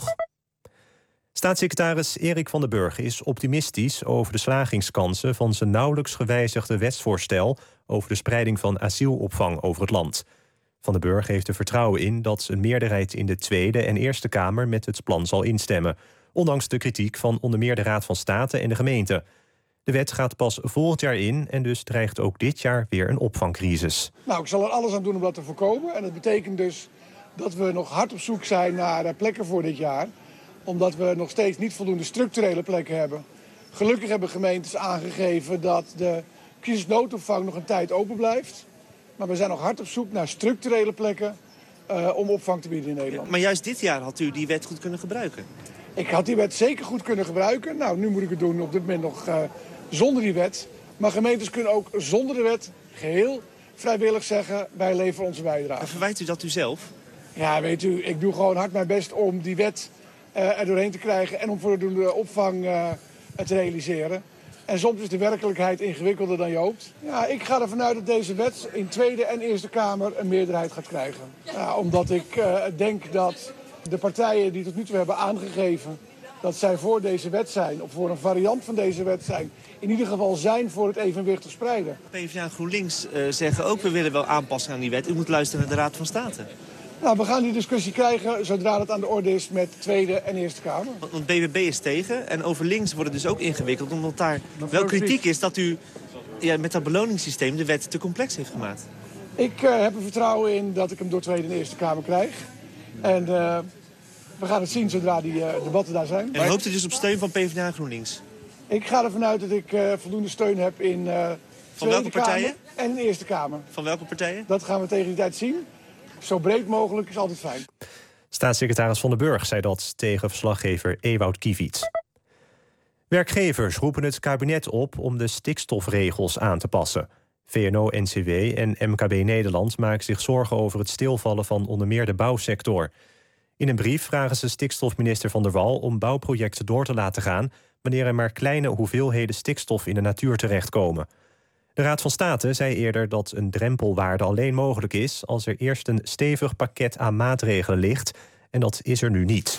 Staatssecretaris Erik van den Burg is optimistisch over de slagingskansen van zijn nauwelijks gewijzigde wetsvoorstel over de spreiding van asielopvang over het land. Van den Burg heeft er vertrouwen in dat een meerderheid in de Tweede en Eerste Kamer met het plan zal instemmen, ondanks de kritiek van onder meer de Raad van State en de gemeente. De wet gaat pas volgend jaar in en dus dreigt ook dit jaar weer een opvangcrisis. Nou, ik zal er alles aan doen om dat te voorkomen. En dat betekent dus dat we nog hard op zoek zijn naar plekken voor dit jaar, omdat we nog steeds niet voldoende structurele plekken hebben. Gelukkig hebben gemeentes aangegeven dat de crisisnoodopvang nog een tijd open blijft. Maar we zijn nog hard op zoek naar structurele plekken uh, om opvang te bieden in Nederland. Maar juist dit jaar had u die wet goed kunnen gebruiken? Ik had die wet zeker goed kunnen gebruiken. Nou, nu moet ik het doen op dit moment nog uh, zonder die wet. Maar gemeentes kunnen ook zonder de wet geheel vrijwillig zeggen, wij leveren onze bijdrage. En verwijt u dat u zelf? Ja, weet u, ik doe gewoon hard mijn best om die wet Uh, er doorheen te krijgen en om voldoende opvang uh, te realiseren. En soms is de werkelijkheid ingewikkelder dan je hoopt. Ja, ik ga ervan uit dat deze wet in Tweede en Eerste Kamer een meerderheid gaat krijgen. Ja, omdat ik uh, denk dat de partijen die tot nu toe hebben aangegeven dat zij voor deze wet zijn, of voor een variant van deze wet zijn, in ieder geval zijn voor het evenwichtig spreiden. PvdA en GroenLinks uh, zeggen ook, we willen wel aanpassingen aan die wet. U moet luisteren naar de Raad van State. Nou, we gaan die discussie krijgen zodra het aan de orde is met Tweede en Eerste Kamer. Want B B B is tegen en over links wordt het dus ook ingewikkeld, omdat daar wel kritiek is dat u ja, met dat beloningssysteem de wet te complex heeft gemaakt. Ik uh, heb er vertrouwen in dat ik hem door Tweede en Eerste Kamer krijg. En uh, we gaan het zien zodra die uh, debatten daar zijn. En hoopt u dus op steun van PvdA en GroenLinks? Ik ga ervan uit dat ik uh, voldoende steun heb in uh, Van welke partijen? En in de Eerste Kamer. Van welke partijen? Dat gaan we tegen die tijd zien. Zo breed mogelijk is altijd fijn. Staatssecretaris Van den Burg zei dat tegen verslaggever Ewout Kiviet. Werkgevers roepen het kabinet op om de stikstofregels aan te passen. V N O N C W en M K B Nederland maken zich zorgen over het stilvallen van onder meer de bouwsector. In een brief vragen ze stikstofminister Van der Wal om bouwprojecten door te laten gaan wanneer er maar kleine hoeveelheden stikstof in de natuur terechtkomen. De Raad van State zei eerder dat een drempelwaarde alleen mogelijk is als er eerst een stevig pakket aan maatregelen ligt. En dat is er nu niet.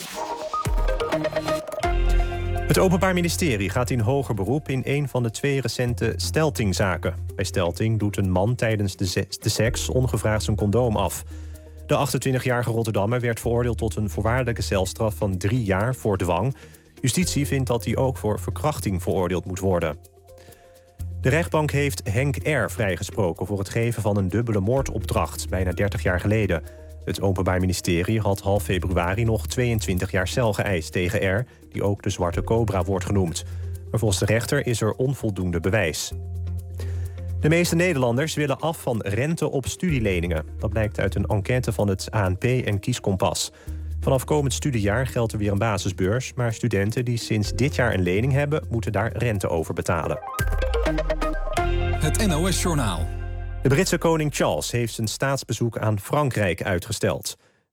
Het Openbaar Ministerie gaat in hoger beroep in een van de twee recente steltingzaken. Bij stelting doet een man tijdens de, se- de seks ongevraagd zijn condoom af. De achtentwintigjarige Rotterdammer werd veroordeeld tot een voorwaardelijke celstraf van drie jaar voor dwang. Justitie vindt dat hij ook voor verkrachting veroordeeld moet worden. De rechtbank heeft Henk R. vrijgesproken voor het geven van een dubbele moordopdracht, bijna dertig jaar geleden. Het Openbaar Ministerie had half februari nog tweeëntwintig jaar cel geëist tegen R, die ook de Zwarte Cobra wordt genoemd. Maar volgens de rechter is er onvoldoende bewijs. De meeste Nederlanders willen af van rente op studieleningen. Dat blijkt uit een enquête van het A N P en Kieskompas. Vanaf komend studiejaar geldt er weer een basisbeurs, maar studenten die sinds dit jaar een lening hebben, moeten daar rente over betalen. Het N O S-journaal. De Britse koning Charles heeft zijn staatsbezoek aan Frankrijk uitgesteld.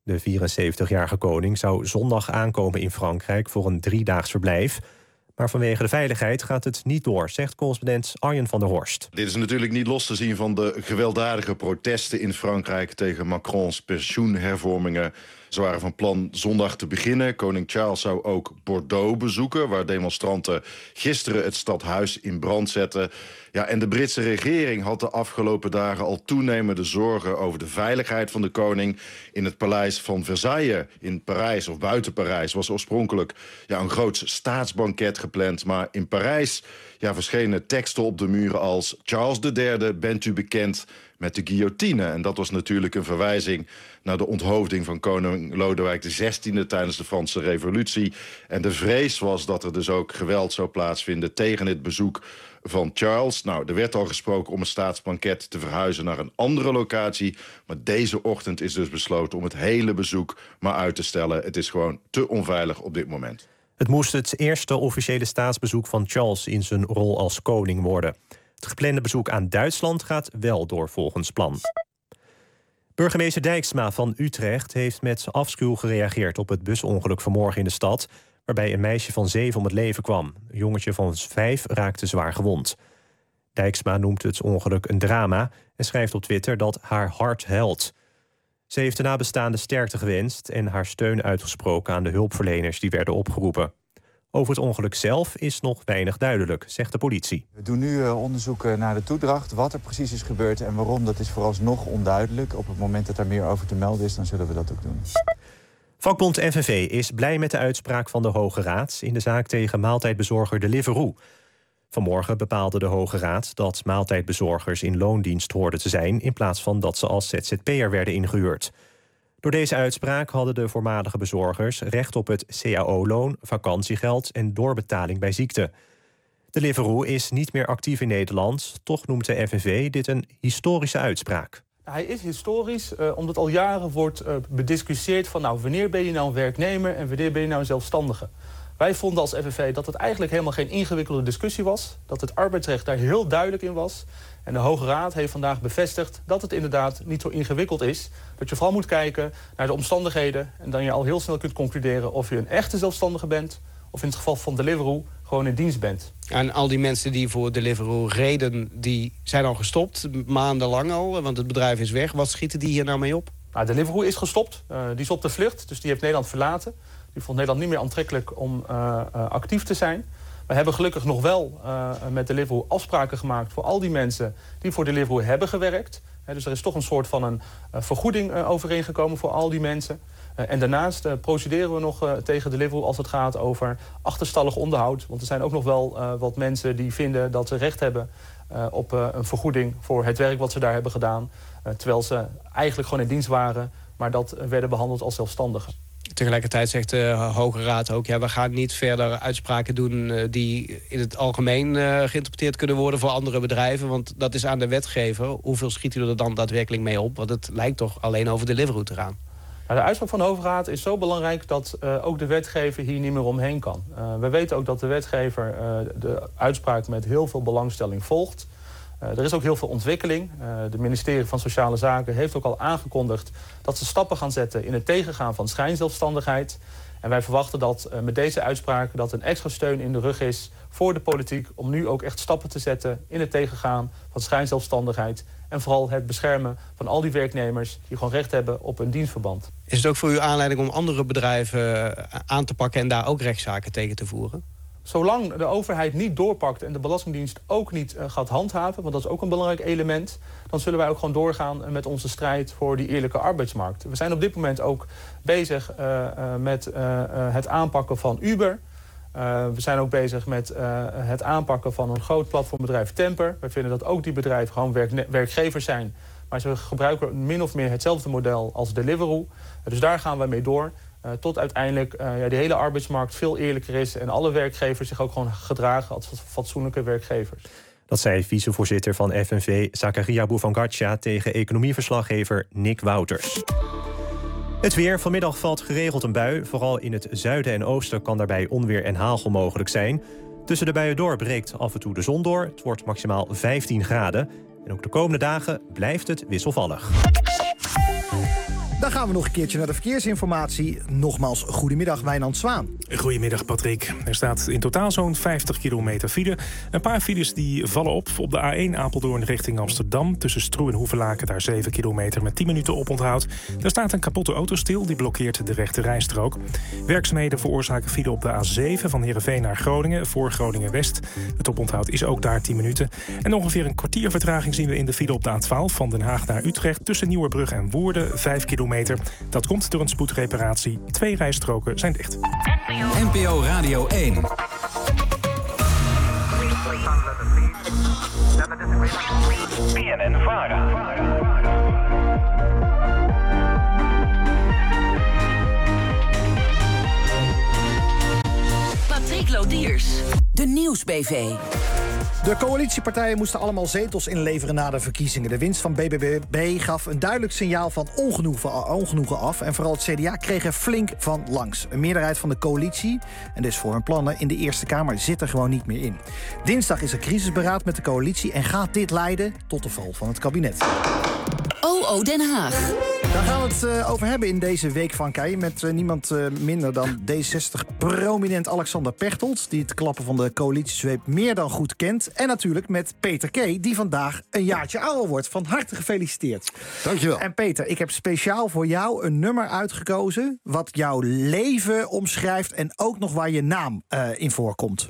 De vierenzeventigjarige koning zou zondag aankomen in Frankrijk voor een driedaags verblijf. Maar vanwege de veiligheid gaat het niet door, zegt correspondent Arjen van der Horst. Dit is natuurlijk niet los te zien van de gewelddadige protesten in Frankrijk tegen Macrons pensioenhervormingen. Ze waren van plan zondag te beginnen. Koning Charles zou ook Bordeaux bezoeken, waar demonstranten gisteren het stadhuis in brand zetten. Ja, en de Britse regering had de afgelopen dagen al toenemende zorgen over de veiligheid van de koning. In het paleis van Versailles in Parijs, of buiten Parijs, was oorspronkelijk ja, een groot staatsbanket gepland. Maar in Parijs ja, verschenen teksten op de muren als Charles de derde, bent u bekend met de guillotine. En dat was natuurlijk een verwijzing naar de onthoofding van koning Lodewijk de zestiende tijdens de Franse Revolutie. En de vrees was dat er dus ook geweld zou plaatsvinden tegen het bezoek van Charles. Nou, er werd al gesproken om een staatsbanket te verhuizen naar een andere locatie. Maar deze ochtend is dus besloten om het hele bezoek maar uit te stellen. Het is gewoon te onveilig op dit moment. Het moest het eerste officiële staatsbezoek van Charles in zijn rol als koning worden. Het geplande bezoek aan Duitsland gaat wel door volgens plan. Burgemeester Dijksma van Utrecht heeft met afschuw gereageerd op het busongeluk vanmorgen in de stad, waarbij een meisje van zeven om het leven kwam. Een jongetje van vijf raakte zwaar gewond. Dijksma noemt het ongeluk een drama en schrijft op Twitter dat haar hart huilt. Ze heeft de nabestaanden sterkte gewenst en haar steun uitgesproken aan de hulpverleners die werden opgeroepen. Over het ongeluk zelf is nog weinig duidelijk, zegt de politie. We doen nu uh, onderzoek naar de toedracht, wat er precies is gebeurd en waarom, dat is vooralsnog onduidelijk. Op het moment dat er meer over te melden is, dan zullen we dat ook doen. Vakbond N V V is blij met de uitspraak van de Hoge Raad in de zaak tegen maaltijdbezorger Deliveroo. Vanmorgen bepaalde de Hoge Raad dat maaltijdbezorgers in loondienst hoorden te zijn in plaats van dat ze als Z Z P'er werden ingehuurd. Door deze uitspraak hadden de voormalige bezorgers recht op het C A O-loon, vakantiegeld en doorbetaling bij ziekte. Deliveroo is niet meer actief in Nederland, toch noemt de N V V dit een historische uitspraak. Hij is historisch, uh, omdat al jaren wordt uh, bediscussieerd van nou, wanneer ben je nou een werknemer en wanneer ben je nou een zelfstandige. Wij vonden als N V V dat het eigenlijk helemaal geen ingewikkelde discussie was. Dat het arbeidsrecht daar heel duidelijk in was. En de Hoge Raad heeft vandaag bevestigd dat het inderdaad niet zo ingewikkeld is. Dat je vooral moet kijken naar de omstandigheden en dan je al heel snel kunt concluderen of je een echte zelfstandige bent of in het geval van Deliveroo gewoon in dienst bent. En al die mensen die voor Deliveroo reden, die zijn al gestopt, maandenlang al, want het bedrijf is weg. Wat schieten die hier nou mee op? Nou, Deliveroo is gestopt, uh, die is op de vlucht, dus die heeft Nederland verlaten. Die vond Nederland niet meer aantrekkelijk om uh, uh, actief te zijn. We hebben gelukkig nog wel uh, met Deliveroo afspraken gemaakt voor al die mensen die voor Deliveroo hebben gewerkt. He, dus er is toch een soort van een uh, vergoeding uh, overeengekomen voor al die mensen. Uh, en daarnaast uh, procederen we nog uh, tegen Deliveroo als het gaat over achterstallig onderhoud. Want er zijn ook nog wel uh, wat mensen die vinden dat ze recht hebben uh, op uh, een vergoeding voor het werk wat ze daar hebben gedaan. Uh, terwijl ze eigenlijk gewoon in dienst waren, maar dat uh, werden behandeld als zelfstandigen. Tegelijkertijd zegt de Hoge Raad ook, ja, we gaan niet verder uitspraken doen uh, die in het algemeen uh, geïnterpreteerd kunnen worden voor andere bedrijven. Want dat is aan de wetgever. Hoeveel schiet u er dan daadwerkelijk mee op? Want het lijkt toch alleen over Deliveroo te gaan. Nou, de uitspraak van de Hoge Raad is zo belangrijk dat uh, ook de wetgever hier niet meer omheen kan. Uh, we weten ook dat de wetgever uh, de uitspraak met heel veel belangstelling volgt. Uh, er is ook heel veel ontwikkeling. Uh, de ministerie van Sociale Zaken heeft ook al aangekondigd dat ze stappen gaan zetten in het tegengaan van schijnzelfstandigheid. En wij verwachten dat uh, met deze uitspraak dat een extra steun in de rug is voor de politiek om nu ook echt stappen te zetten in het tegengaan van schijnzelfstandigheid. En vooral het beschermen van al die werknemers die gewoon recht hebben op een dienstverband. Is het ook voor u aanleiding om andere bedrijven aan te pakken en daar ook rechtszaken tegen te voeren? Zolang de overheid niet doorpakt en de Belastingdienst ook niet uh, gaat handhaven, want dat is ook een belangrijk element, dan zullen wij ook gewoon doorgaan met onze strijd voor die eerlijke arbeidsmarkt. We zijn op dit moment ook bezig uh, uh, met uh, uh, het aanpakken van Uber. Uh, we zijn ook bezig met uh, het aanpakken van een groot platformbedrijf Temper. We vinden dat ook die bedrijven gewoon werk werkgevers zijn, maar ze gebruiken min of meer hetzelfde model als Deliveroo. Uh, dus daar gaan we mee door. Uh, tot uiteindelijk uh, ja, de hele arbeidsmarkt veel eerlijker is en alle werkgevers zich ook gewoon gedragen als fatsoenlijke werkgevers. Dat zei vicevoorzitter van F N V Zakaria Bouvangatja tegen economieverslaggever Nick Wouters. Het weer. Vanmiddag valt geregeld een bui. Vooral in het zuiden en oosten kan daarbij onweer en hagel mogelijk zijn. Tussen de buien door breekt af en toe de zon door. Het wordt maximaal vijftien graden. En ook de komende dagen blijft het wisselvallig. Dan gaan we nog een keertje naar de verkeersinformatie. Nogmaals, goedemiddag Wijnand Zwaan. Goedemiddag Patrick. Er staat in totaal zo'n vijftig kilometer file. Een paar files die vallen op. Op de A één Apeldoorn richting Amsterdam. Tussen Stroe en Hoevelaken daar zeven kilometer met tien minuten oponthoud. Daar staat een kapotte auto stil. Die blokkeert de rechte rijstrook. Werkzaamheden veroorzaken file op de A zeven van Heerenveen naar Groningen. Voor Groningen West. Het oponthoud is ook daar tien minuten. En ongeveer een kwartier vertraging zien we in de file op de A twaalf van Den Haag naar Utrecht. Tussen Nieuwerbrug en Woerden vijf kilometer. Dat komt door een spoedreparatie. Twee rijstroken zijn dicht. N P O Radio één. B N N Vara. Patrick Lodiers. De Nieuws-B V. De coalitiepartijen moesten allemaal zetels inleveren na de verkiezingen. De winst van B B B gaf een duidelijk signaal van ongenoegen, ongenoegen af. En vooral het C D A kreeg er flink van langs. Een meerderheid van de coalitie, en dus voor hun plannen in de Eerste Kamer, zit er gewoon niet meer in. Dinsdag is er crisisberaad met de coalitie en gaat dit leiden tot de val van het kabinet. O O Den Haag. Daar gaan we het uh, over hebben in deze week van Kei. Met uh, niemand uh, minder dan D zestig-prominent Alexander Pechtold, die het klappen van de coalitiezweep meer dan goed kent. En natuurlijk met Peter K., die vandaag een jaartje ouder wordt. Van harte gefeliciteerd. Dankjewel. En Peter, ik heb speciaal voor jou een nummer uitgekozen wat jouw leven omschrijft en ook nog waar je naam uh, in voorkomt.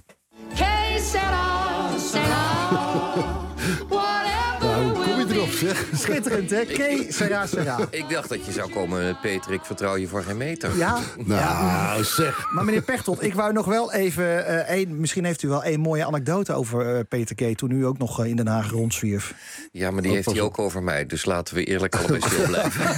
Zeg. Schitterend, hè? K. Sera Sera. Ik dacht dat je zou komen met Peter, ik vertrouw je voor geen meter. Ja? Nou, ja. zeg. Maar meneer Pechtold, ik wou nog wel even... Uh, een, misschien heeft u wel een mooie anekdote over uh, Peter K. toen u ook nog uh, in Den Haag rondzwierf. Ja, maar die oh, heeft hij ook over mij. Dus laten we eerlijk allebei stil blijven.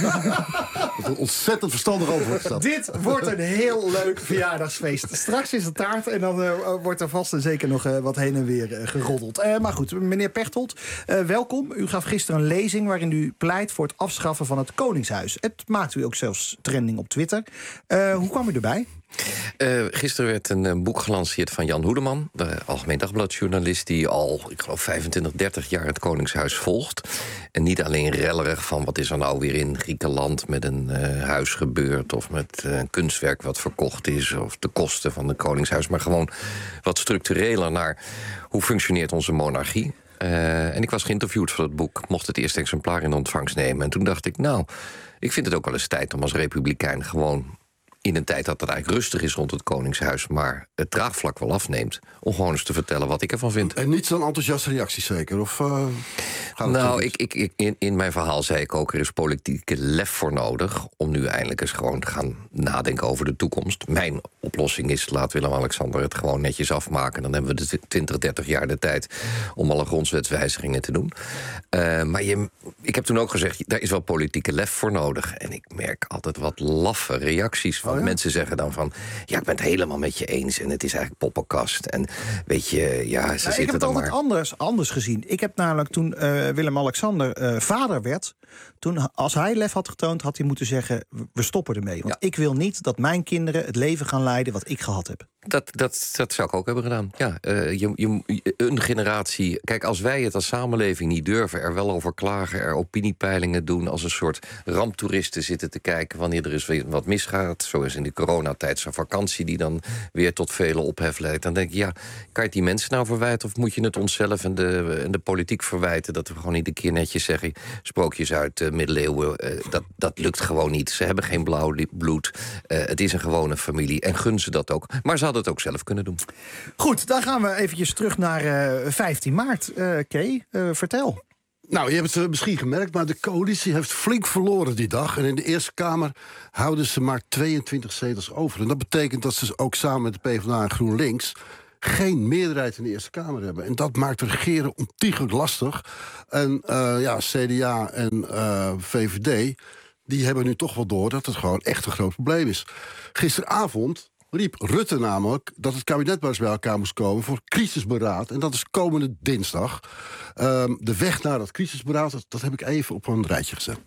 Wat een ontzettend verstandig antwoord is dat. Dit wordt een heel leuk verjaardagsfeest. Straks is het taart en dan uh, wordt er vast en zeker nog uh, wat heen en weer uh, geroddeld. Uh, maar goed, meneer Pechtold, uh, welkom. U gaf gisteren een lezing waarin u pleit voor het afschaffen van het Koningshuis. Het maakt u ook zelfs trending op Twitter. Uh, hoe kwam u erbij? Uh, gisteren werd een, een boek gelanceerd van Jan Hoedeman, de Algemeen Dagbladjournalist, die al, ik geloof, vijfentwintig, dertig jaar het Koningshuis volgt. En niet alleen rellerig van wat is er nou weer in Griekenland met een uh, huis gebeurd, of met uh, een kunstwerk wat verkocht is, of de kosten van het Koningshuis, maar gewoon wat structureler naar hoe functioneert onze monarchie. Uh, en ik was geïnterviewd voor het boek, mocht het eerste exemplaar in ontvangst nemen. En toen dacht ik, nou, ik vind het ook wel eens tijd om als republikein gewoon, in een tijd dat het eigenlijk rustig is rond het Koningshuis, maar het draagvlak wel afneemt, om gewoon eens te vertellen wat ik ervan vind. En niet zo'n enthousiaste reactie zeker? Of, uh, nou, ik, ik, ik, in, in mijn verhaal zei ik ook, er is politieke lef voor nodig om nu eindelijk eens gewoon te gaan nadenken over de toekomst. Mijn oplossing is, laat Willem-Alexander het gewoon netjes afmaken. Dan hebben we de twintig, dertig jaar de tijd om alle grondwetswijzigingen te doen. Uh, maar je, ik heb toen ook gezegd, daar is wel politieke lef voor nodig. En ik merk altijd wat laffe reacties van. Oh ja? Mensen zeggen dan van, ja, ik ben het helemaal met je eens en het is eigenlijk poppenkast. En weet je, ja, ze nou, zitten ik heb het dan altijd maar anders, anders gezien. Ik heb namelijk toen uh, Willem-Alexander uh, vader werd, toen, als hij lef had getoond, had hij moeten zeggen, we stoppen ermee. Want ja. ik wil niet dat mijn kinderen het leven gaan leiden wat ik gehad heb. Dat, dat, dat zou ik ook hebben gedaan. Ja, uh, je, je, een generatie. Kijk, als wij het als samenleving niet durven, er wel over klagen, er opiniepeilingen doen, als een soort ramptoeristen zitten te kijken wanneer er eens wat misgaat, zoals in de coronatijd zo'n vakantie die dan weer tot vele ophef leidt, dan denk je, ja, kan je het die mensen nou verwijten of moet je het onszelf en de, en de politiek verwijten dat we gewoon iedere keer netjes zeggen, sprookjes uit de middeleeuwen, uh, dat, dat lukt gewoon niet. Ze hebben geen blauw bloed. Uh, het is een gewone familie en gun ze dat ook. Maar ze hadden het ook zelf kunnen doen. Goed, dan gaan we eventjes terug naar uh, vijftien maart. Uh, Kay, uh, vertel. Nou, je hebt het misschien gemerkt, maar de coalitie heeft flink verloren die dag. En in de Eerste Kamer houden ze maar tweeëntwintig zetels over. En dat betekent dat ze ook samen met de PvdA en GroenLinks geen meerderheid in de Eerste Kamer hebben. En dat maakt de regeren ontiegelijk lastig. En uh, ja, C D A en uh, V V D, die hebben nu toch wel door dat het gewoon echt een groot probleem is. Gisteravond riep Rutte namelijk dat het kabinet maar eens bij elkaar moest komen voor crisisberaad. En dat is komende dinsdag. Um, de weg naar dat crisisberaad, dat, dat heb ik even op een rijtje gezet.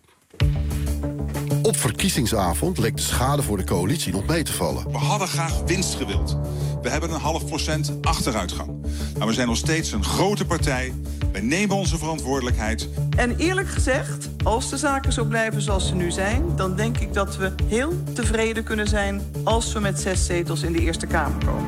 Op verkiezingsavond leek de schade voor de coalitie nog mee te vallen. We hadden graag winst gewild. We hebben een half procent achteruitgang. Maar we zijn nog steeds een grote partij. Wij nemen onze verantwoordelijkheid. En eerlijk gezegd Als de zaken zo blijven zoals ze nu zijn, dan denk ik dat we heel tevreden kunnen zijn als we met zes zetels in de Eerste Kamer komen.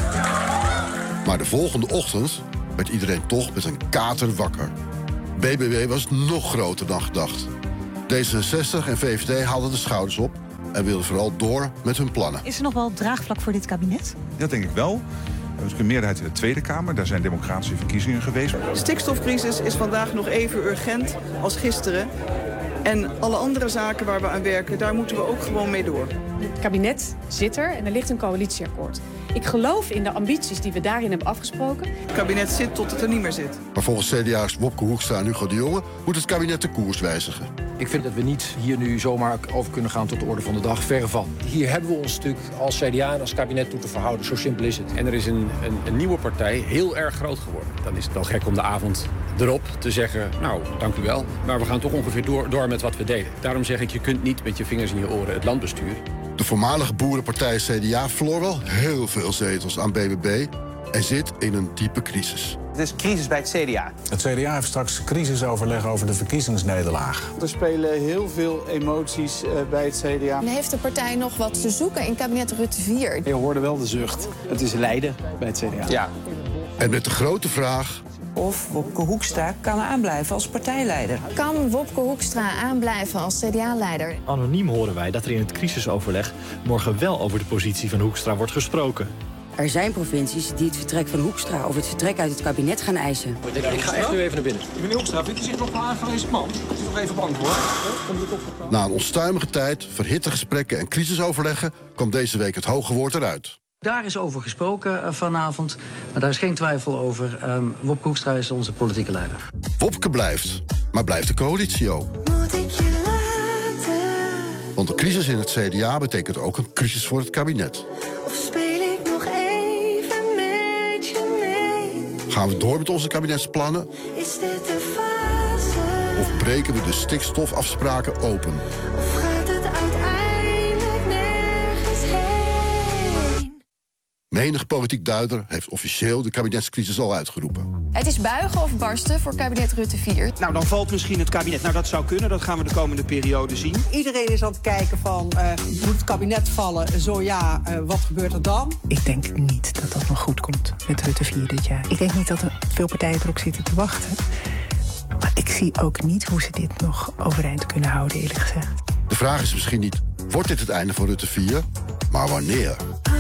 Maar de volgende ochtend werd iedereen toch met een kater wakker. B B W was nog groter dan gedacht. D zesenzestig en V V D haalden de schouders op en wilden vooral door met hun plannen. Is er nog wel draagvlak voor dit kabinet? Dat denk ik wel. Er is een meerderheid in de Tweede Kamer. Daar zijn democratische verkiezingen geweest. De stikstofcrisis is vandaag nog even urgent als gisteren. En alle andere zaken waar we aan werken, daar moeten we ook gewoon mee door. Het kabinet zit er en er ligt een coalitieakkoord. Ik geloof in de ambities die we daarin hebben afgesproken. Het kabinet zit tot het er niet meer zit. Maar volgens C D A's Wopke Hoekstra en Hugo de Jonge moet het kabinet de koers wijzigen. Ik vind dat we niet hier nu zomaar over kunnen gaan tot de orde van de dag. Verre van. Hier hebben we ons stuk als C D A en als kabinet toe te verhouden. Zo simpel is het. En er is een, een, een nieuwe partij heel erg groot geworden. Dan is het wel gek om de avond erop te zeggen, nou, dank u wel. Maar we gaan toch ongeveer door, door met wat we deden. Daarom zeg ik, je kunt niet met je vingers in je oren het land besturen. De voormalige boerenpartij C D A verloor wel heel veel zetels aan B B B en zit in een diepe crisis. Het is crisis bij het C D A. Het C D A heeft straks crisisoverleg over de verkiezingsnederlaag. Er spelen heel veel emoties uh, bij het C D A. En heeft de partij nog wat te zoeken in kabinet Rutte vier? Je hoorde wel de zucht. Het is lijden bij het C D A. Ja. En met de grote vraag: of Wopke Hoekstra kan aanblijven als partijleider. Kan Wopke Hoekstra aanblijven als C D A-leider? Anoniem horen wij dat er in het crisisoverleg morgen wel over de positie van Hoekstra wordt gesproken. Er zijn provincies die het vertrek van Hoekstra of het vertrek uit het kabinet gaan eisen. Ik, ik ga echt nu even naar binnen. Meneer Hoekstra, vindt u zich nog een aangewezen man? Ik is nog even bang hoor. Na een onstuimige tijd, verhitte gesprekken en crisisoverleggen kwam deze week het hoge woord eruit. Daar is over gesproken uh, vanavond, maar daar is geen twijfel over. Um, Wopke Hoekstra is onze politieke leider. Wopke blijft, maar blijft de coalitie ook. Moet ik je laten? Want de crisis in het C D A betekent ook een crisis voor het kabinet. Of speel ik nog even met je mee? Gaan we door met onze kabinetsplannen? Is dit de fase? Of breken we de stikstofafspraken open? Of gaat het uiteindelijk nergens heen? Menig politiek duider heeft officieel de kabinetscrisis al uitgeroepen. Het is buigen of barsten voor kabinet Rutte vier. Nou, dan valt misschien het kabinet. Nou, dat zou kunnen. Dat gaan we de komende periode zien. Iedereen is aan het kijken van, uh, moet het kabinet vallen? Zo ja, uh, wat gebeurt er dan? Ik denk niet dat dat nog goed komt met Rutte vier dit jaar. Ik denk niet dat er veel partijen erop zitten te wachten. Maar ik zie ook niet hoe ze dit nog overeind kunnen houden, eerlijk gezegd. De vraag is misschien niet, wordt dit het einde van Rutte vier? Maar wanneer?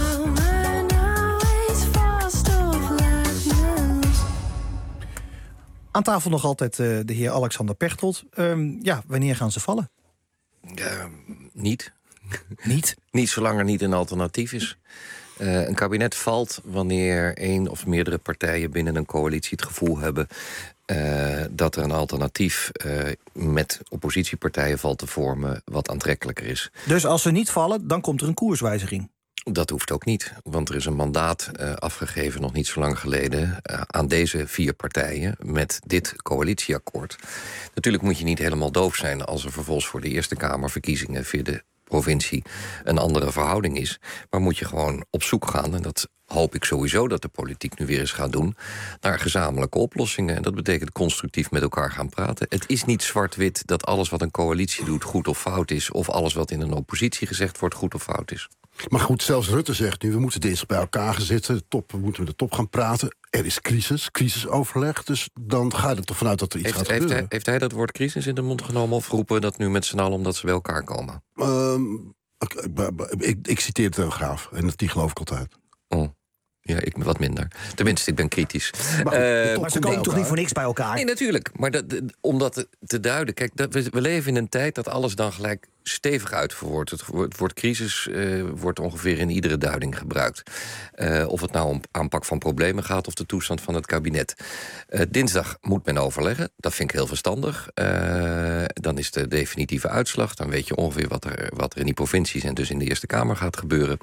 Aan tafel nog altijd uh, de heer Alexander Pechtold. Um, ja, wanneer gaan ze vallen? Uh, niet. Niet? Niet zolang er niet een alternatief is. Uh, een kabinet valt wanneer één of meerdere partijen binnen een coalitie het gevoel hebben uh, dat er een alternatief uh, met oppositiepartijen valt te vormen wat aantrekkelijker is. Dus als ze niet vallen, dan komt er een koerswijziging? Dat hoeft ook niet, want er is een mandaat uh, afgegeven nog niet zo lang geleden uh, aan deze vier partijen met dit coalitieakkoord. Natuurlijk moet je niet helemaal doof zijn als er vervolgens voor de Eerste Kamerverkiezingen via de provincie een andere verhouding is. Maar moet je gewoon op zoek gaan, en dat hoop ik sowieso dat de politiek nu weer eens gaat doen, naar gezamenlijke oplossingen. En dat betekent constructief met elkaar gaan praten. Het is niet zwart-wit dat alles wat een coalitie doet goed of fout is, of alles wat in een oppositie gezegd wordt goed of fout is. Maar goed, zelfs Rutte zegt nu, we moeten dinsdag bij elkaar gaan zitten. De top, we moeten met de top gaan praten. Er is crisis, crisisoverleg. Dus dan ga je er toch vanuit dat er iets heeft, gaat heeft gebeuren. Hij, heeft hij dat woord crisis in de mond genomen of roepen dat nu met z'n allen omdat ze bij elkaar komen? Um, ik, ik, ik citeer de Telegraaf en die geloof ik altijd. Oh. Ja, ik wat minder. Tenminste, ik ben kritisch. Maar, uh, maar ze komen toch niet voor niks bij elkaar? Nee, natuurlijk. Maar dat, om dat te duiden... Kijk, dat, we, we leven in een tijd dat alles dan gelijk stevig uitverwoordt. Het, het woord crisis uh, wordt ongeveer in iedere duiding gebruikt. Uh, of het nou om aanpak van problemen gaat of de toestand van het kabinet. Uh, dinsdag moet men overleggen. Dat vind ik heel verstandig. Uh, dan is de definitieve uitslag. Dan weet je ongeveer wat er, wat er in die provincies en dus in de Eerste Kamer gaat gebeuren.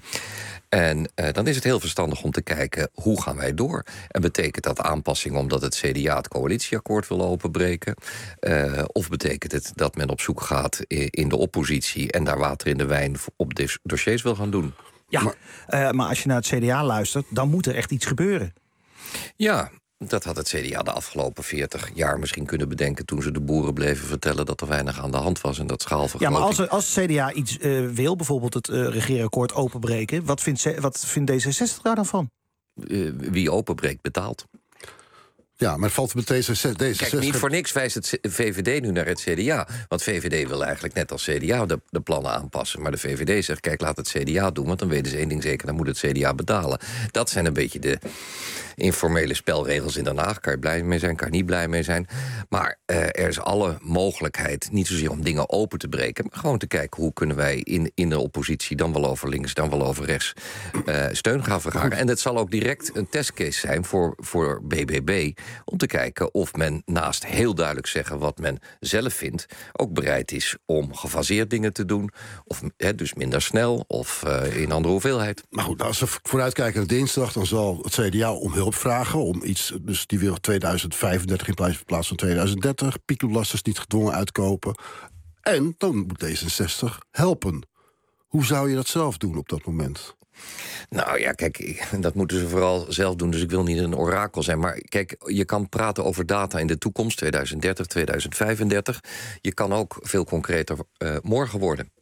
En uh, dan is het heel verstandig om te kijken, hoe gaan wij door? En betekent dat aanpassing omdat het C D A het coalitieakkoord wil openbreken? Uh, of betekent het dat men op zoek gaat in de oppositie en daar water in de wijn op de dossiers wil gaan doen? Ja, maar, uh, maar als je naar het C D A luistert, dan moet er echt iets gebeuren. Ja, Dat had het C D A de afgelopen veertig jaar misschien kunnen bedenken... toen ze de boeren bleven vertellen dat er weinig aan de hand was... en dat schaalvergroting. Ja, maar als, er, als het C D A iets uh, wil, bijvoorbeeld het uh, regeerakkoord openbreken... wat vindt, wat vindt D zesenzestig daar dan van? Uh, wie openbreekt, betaalt. Ja, maar het valt met deze... deze Kijk, niet voor niks wijst het V V D nu naar het C D A. Want V V D wil eigenlijk net als C D A de, de plannen aanpassen. Maar de V V D zegt, kijk, laat het C D A doen... want dan weten ze één ding zeker, dan moet het C D A betalen. Dat zijn een beetje de informele spelregels in Den Haag. Kan je blij mee zijn, kan je niet blij mee zijn. Maar uh, er is alle mogelijkheid, niet zozeer om dingen open te breken... maar gewoon te kijken hoe kunnen wij in, in de oppositie... dan wel over links, dan wel over rechts uh, steun gaan vergaren. En het zal ook direct een testcase zijn voor, voor B B B... om te kijken of men naast heel duidelijk zeggen wat men zelf vindt... ook bereid is om gefaseerd dingen te doen. Of he, dus minder snel of uh, in andere hoeveelheid. Maar goed, als we vooruitkijken naar dinsdag... dan zal het C D A om hulp vragen. Om iets, dus die wil tweeduizend vijfendertig in plaats van tweeduizend dertig. Piekbelasters niet gedwongen uitkopen. En dan moet D zesenzestig helpen. Hoe zou je dat zelf doen op dat moment? Nou ja, kijk, dat moeten ze vooral zelf doen, dus ik wil niet een orakel zijn. Maar kijk, je kan praten over data in de toekomst, tweeduizend dertig, tweeduizend vijfendertig. Je kan ook veel concreter uh, morgen worden.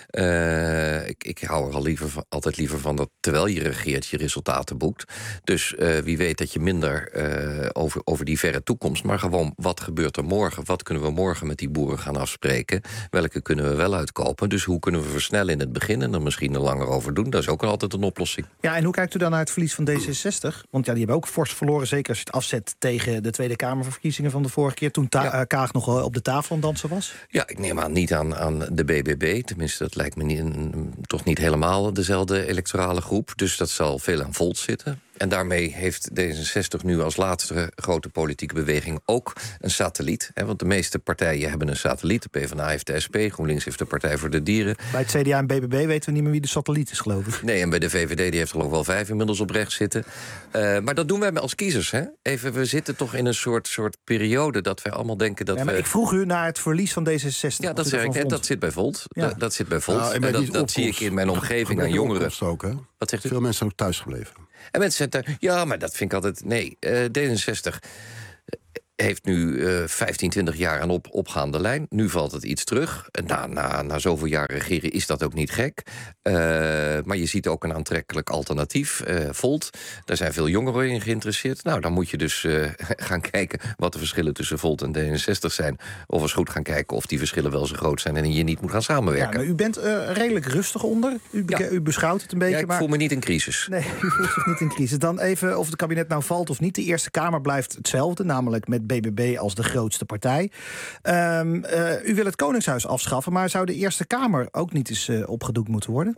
Uh, ik, ik hou er al liever van, altijd liever van dat terwijl je regeert je resultaten boekt. Dus uh, wie weet dat je minder uh, over, over die verre toekomst... maar gewoon wat gebeurt er morgen? Wat kunnen we morgen met die boeren gaan afspreken? Welke kunnen we wel uitkopen? Dus hoe kunnen we versnellen in het begin en er misschien er langer over doen? Dat is ook altijd een oplossing. Ja, en hoe kijkt u dan naar het verlies van D zesenzestig? Want ja, die hebben ook fors verloren, zeker als je het afzet... tegen de Tweede Kamerverkiezingen van de vorige keer... toen Ta- ja. Kaag nog op de tafel aan dansen was? Ja, ik neem aan niet aan, aan de B B B, tenminste dat lijkt me niet, toch niet helemaal dezelfde electorale groep. Dus dat zal veel aan Volt zitten. En daarmee heeft D zesenzestig nu als laatste grote politieke beweging ook een satelliet. Hè, want de meeste partijen hebben een satelliet. De PvdA heeft de S P, GroenLinks heeft de Partij voor de Dieren. Bij het C D A en B B B weten we niet meer wie de satelliet is, geloof ik. Nee, en bij de V V D, die heeft geloof ik wel vijf inmiddels op rechts zitten. Uh, maar dat doen wij als kiezers. Hè? Even, we zitten toch in een soort, soort periode dat wij allemaal denken dat ja, maar we... Ik vroeg u naar het verlies van D zesenzestig. Ja, dat zeg ik net. Dat zit bij Volt. Ja. Dat, dat zit bij Volt. Nou, en en dat, dat zie ik in mijn omgeving aan jongeren. Ook, hè? Wat zegt u? Veel mensen zijn ook thuisgebleven. En mensen zeggen, ja, maar dat vind ik altijd... Nee, uh, D zesenzestig heeft nu uh, vijftien, twintig jaar een op, opgaande lijn. Nu valt het iets terug. Na, na, na zoveel jaar regeren is dat ook niet gek. Uh, maar je ziet ook een aantrekkelijk alternatief. Uh, Volt, daar zijn veel jongeren in geïnteresseerd. Nou, dan moet je dus uh, gaan kijken wat de verschillen tussen Volt en D zesenzestig zijn. Of eens goed gaan kijken of die verschillen wel zo groot zijn... en je niet moet gaan samenwerken. Ja, maar u bent uh, redelijk rustig onder. U, be- ja. u beschouwt het een beetje. Ja, ik maar... voel me niet in crisis. Nee, u voelt zich niet in crisis. Dan even of het kabinet nou valt of niet. De Eerste Kamer blijft hetzelfde, namelijk met B B B als de grootste partij. Um, uh, u wil het Koningshuis afschaffen, maar zou de Eerste Kamer ook niet eens uh, opgedoekt moeten worden?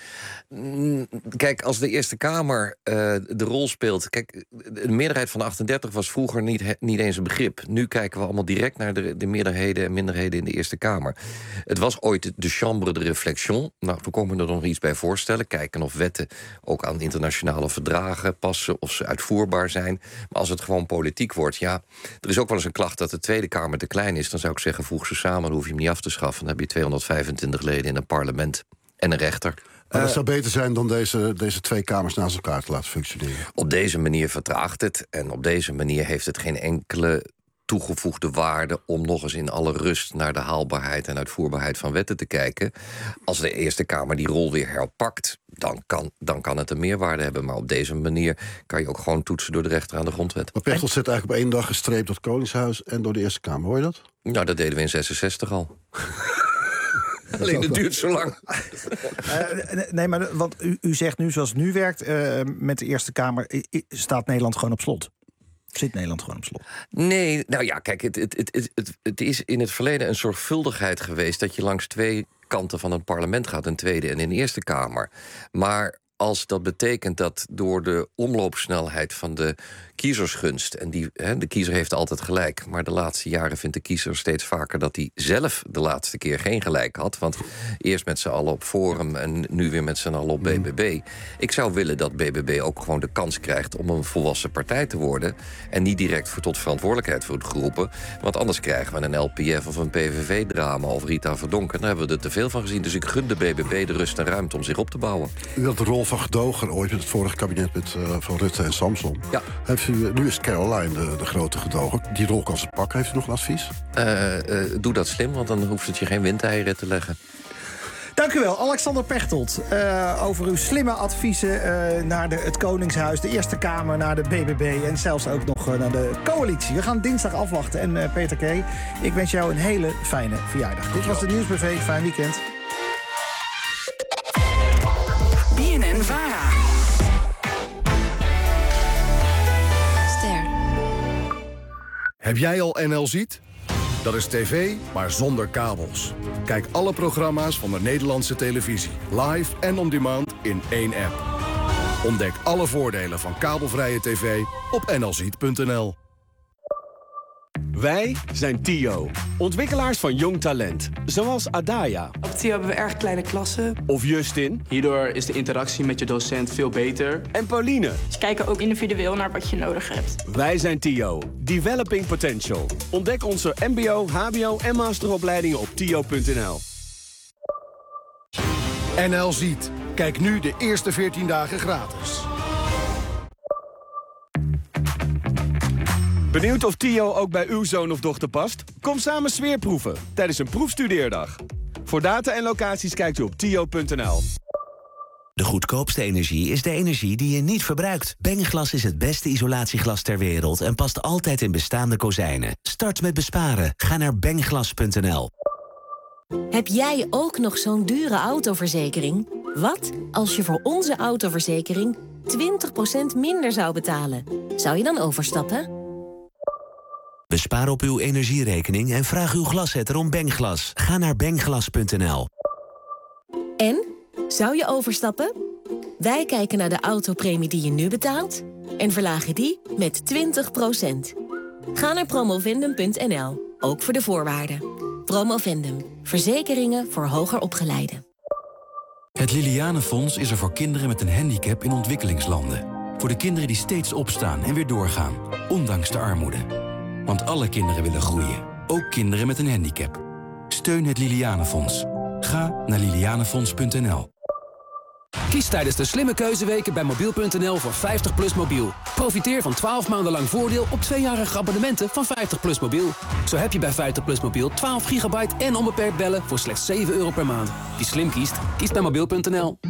Kijk, als de Eerste Kamer uh, de rol speelt... Kijk, de meerderheid van de achtendertig was vroeger niet, he, niet eens een begrip. Nu kijken we allemaal direct naar de, de meerderheden en minderheden in de Eerste Kamer. Het was ooit de chambre de réflexion. Nou, toen kon ik me er nog iets bij voorstellen. Kijken of wetten ook aan internationale verdragen passen... of ze uitvoerbaar zijn. Maar als het gewoon politiek wordt, ja... Er is ook wel eens een klacht dat de Tweede Kamer te klein is. Dan zou ik zeggen, voeg ze samen, dan hoef je hem niet af te schaffen. Dan heb je tweehonderdvijfentwintig leden in een parlement en een rechter. Maar dat zou beter zijn dan deze, deze twee kamers naast elkaar te laten functioneren. Op deze manier vertraagt het. En op deze manier heeft het geen enkele toegevoegde waarde om nog eens in alle rust naar de haalbaarheid en uitvoerbaarheid van wetten te kijken. Als de Eerste Kamer die rol weer herpakt, dan kan, dan kan het een meerwaarde hebben. Maar op deze manier kan je ook gewoon toetsen door de rechter aan de grondwet. Maar Pechtold zit eigenlijk op één dag gestreept door het Koningshuis en door de Eerste Kamer. Hoor je dat? Nou, dat deden we in zesenzestig al. Alleen het duurt zo lang. Uh, nee, maar want u, u zegt nu zoals het nu werkt uh, met de Eerste Kamer, I, I, staat Nederland gewoon op slot. Zit Nederland gewoon op slot? Nee, nou ja, kijk, het, het, het, het, het is in het verleden een zorgvuldigheid geweest dat je langs twee kanten van een parlement gaat, een Tweede en een Eerste Kamer. Maar als dat betekent dat door de omloopsnelheid van de kiezersgunst... en die, he, de kiezer heeft altijd gelijk... maar de laatste jaren vindt de kiezer steeds vaker... dat hij zelf de laatste keer geen gelijk had. Want eerst met z'n allen op Forum... en nu weer met z'n allen op B B B. Ik zou willen dat B B B ook gewoon de kans krijgt... om een volwassen partij te worden... en niet direct voor tot verantwoordelijkheid wordt geroepen. Want anders krijgen we een L P F of een P V V-drama... of Rita Verdonk. En daar hebben we er te veel van gezien. Dus ik gun de B B B de rust en ruimte om zich op te bouwen. U had de rol rol van gedogen ooit met het vorige kabinet met, uh, van Rutte en Samson. Ja. Heeft u, nu is Caroline de, de grote gedogen. Die rol kan ze pakken. Heeft u nog een advies? Uh, uh, doe dat slim, want dan hoeft het je geen windeieren te leggen. Dank u wel, Alexander Pechtold. Uh, over uw slimme adviezen uh, naar de, het Koningshuis, de Eerste Kamer, naar de B B B en zelfs ook nog uh, naar de coalitie. We gaan dinsdag afwachten. En uh, Peter K., ik wens jou een hele fijne verjaardag. Dit was de Nieuwsbv. Fijn weekend. B N N-Vara. Ster. Heb jij al N L Ziet? Dat is tv, maar zonder kabels. Kijk alle programma's van de Nederlandse televisie. Live en on demand in één app. Ontdek alle voordelen van kabelvrije tv op n l ziet punt n l. Wij zijn Tio, ontwikkelaars van jong talent. Zoals Adaya. Op Tio hebben we erg kleine klassen. Of Justin. Hierdoor is de interactie met je docent veel beter. En Pauline. Ze kijken ook individueel naar wat je nodig hebt. Wij zijn Tio, Developing Potential. Ontdek onze mbo, hbo en masteropleidingen op tio punt n l. N L Ziet. Kijk nu de eerste veertien dagen gratis. Benieuwd of Tio ook bij uw zoon of dochter past? Kom samen sfeerproeven tijdens een proefstudeerdag. Voor data en locaties kijkt u op tio punt n l. De goedkoopste energie is de energie die je niet verbruikt. Bengglas is het beste isolatieglas ter wereld en past altijd in bestaande kozijnen. Start met besparen. Ga naar bengglas punt n l. Heb jij ook nog zo'n dure autoverzekering? Wat als je voor onze autoverzekering twintig procent minder zou betalen? Zou je dan overstappen? Bespaar op uw energierekening en vraag uw glaszetter om Bengglas. Ga naar bengglas punt n l. En? Zou je overstappen? Wij kijken naar de autopremie die je nu betaalt en verlagen die met twintig procent. Ga naar promovendum punt n l, ook voor de voorwaarden. Promovendum, verzekeringen voor hoger opgeleiden. Het Lilianenfonds is er voor kinderen met een handicap in ontwikkelingslanden. Voor de kinderen die steeds opstaan en weer doorgaan, ondanks de armoede. Want alle kinderen willen groeien, ook kinderen met een handicap. Steun het Lilianenfonds. Ga naar lilianenfonds punt n l. Kies tijdens de slimme keuzeweken bij mobiel punt n l voor vijftig plus mobiel. Profiteer van twaalf maanden lang voordeel op tweejarige abonnementen van vijftig plus mobiel. Zo heb je bij vijftig plus mobiel twaalf gigabyte en onbeperkt bellen voor slechts zeven euro per maand. Wie slim kiest, kiest bij mobiel punt n l.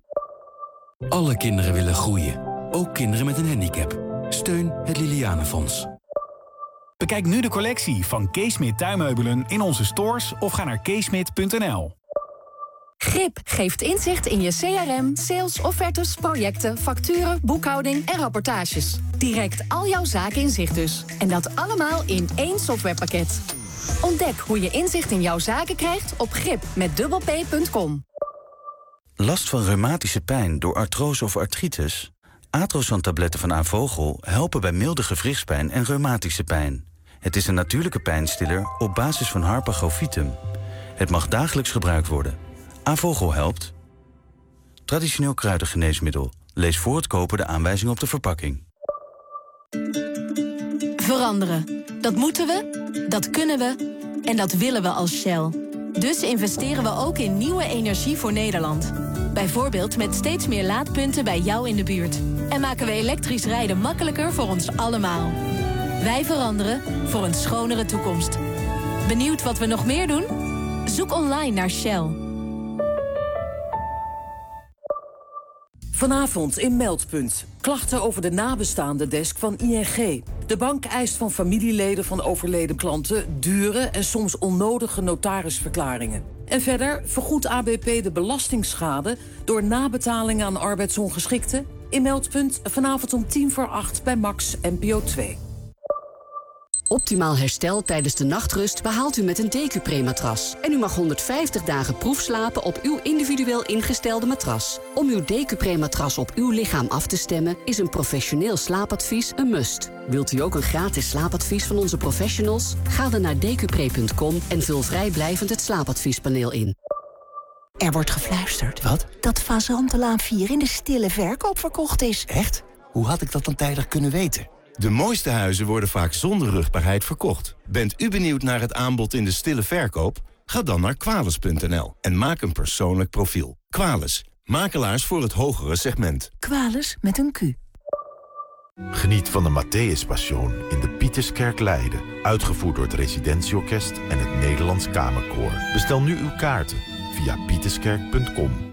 Alle kinderen willen groeien, ook kinderen met een handicap. Steun het Lilianenfonds. Bekijk nu de collectie van Keesmit tuinmeubelen in onze stores of ga naar keesmit punt n l. Grip geeft inzicht in je C R M, sales, offertes, projecten, facturen, boekhouding en rapportages. Direct al jouw zaken in zicht dus. En dat allemaal in één softwarepakket. Ontdek hoe je inzicht in jouw zaken krijgt op grip met dubbel p punt com. Last van reumatische pijn door artrose of artritis? Atrosan-tabletten van Avogel helpen bij milde gewrichtspijn en reumatische pijn. Het is een natuurlijke pijnstiller op basis van Harpagofitum. Het mag dagelijks gebruikt worden. Avogel helpt. Traditioneel kruidengeneesmiddel. Lees voor het kopen de aanwijzing op de verpakking. Veranderen. Dat moeten we, dat kunnen we en dat willen we als Shell. Dus investeren we ook in nieuwe energie voor Nederland. Bijvoorbeeld met steeds meer laadpunten bij jou in de buurt. En maken we elektrisch rijden makkelijker voor ons allemaal. Wij veranderen voor een schonere toekomst. Benieuwd wat we nog meer doen? Zoek online naar Shell. Vanavond in Meldpunt. Klachten over de nabestaande desk van I N G. De bank eist van familieleden van overleden klanten dure en soms onnodige notarisverklaringen. En verder vergoedt A B P de belastingsschade door nabetaling aan arbeidsongeschikten. In Meldpunt vanavond om tien voor acht bij Max N P O twee. Optimaal herstel tijdens de nachtrust behaalt u met een Decupré-matras. En u mag honderdvijftig dagen proefslapen op uw individueel ingestelde matras. Om uw Decupré-matras op uw lichaam af te stemmen is een professioneel slaapadvies een must. Wilt u ook een gratis slaapadvies van onze professionals? Ga dan naar decupré punt com en vul vrijblijvend het slaapadviespaneel in. Er wordt gefluisterd. Wat? Dat Fazantelaan vier in de stille verkoop verkocht is. Echt? Hoe had ik dat dan tijdig kunnen weten? De mooiste huizen worden vaak zonder rugbaarheid verkocht. Bent u benieuwd naar het aanbod in de stille verkoop? Ga dan naar Quales punt n l en maak een persoonlijk profiel. Quales, Makelaars voor het hogere segment. Qualis met een Q. Geniet van de Matthäus Passion in de Pieterskerk Leiden. Uitgevoerd door het Residentieorkest en het Nederlands Kamerkoor. Bestel nu uw kaarten via pieterskerk punt com.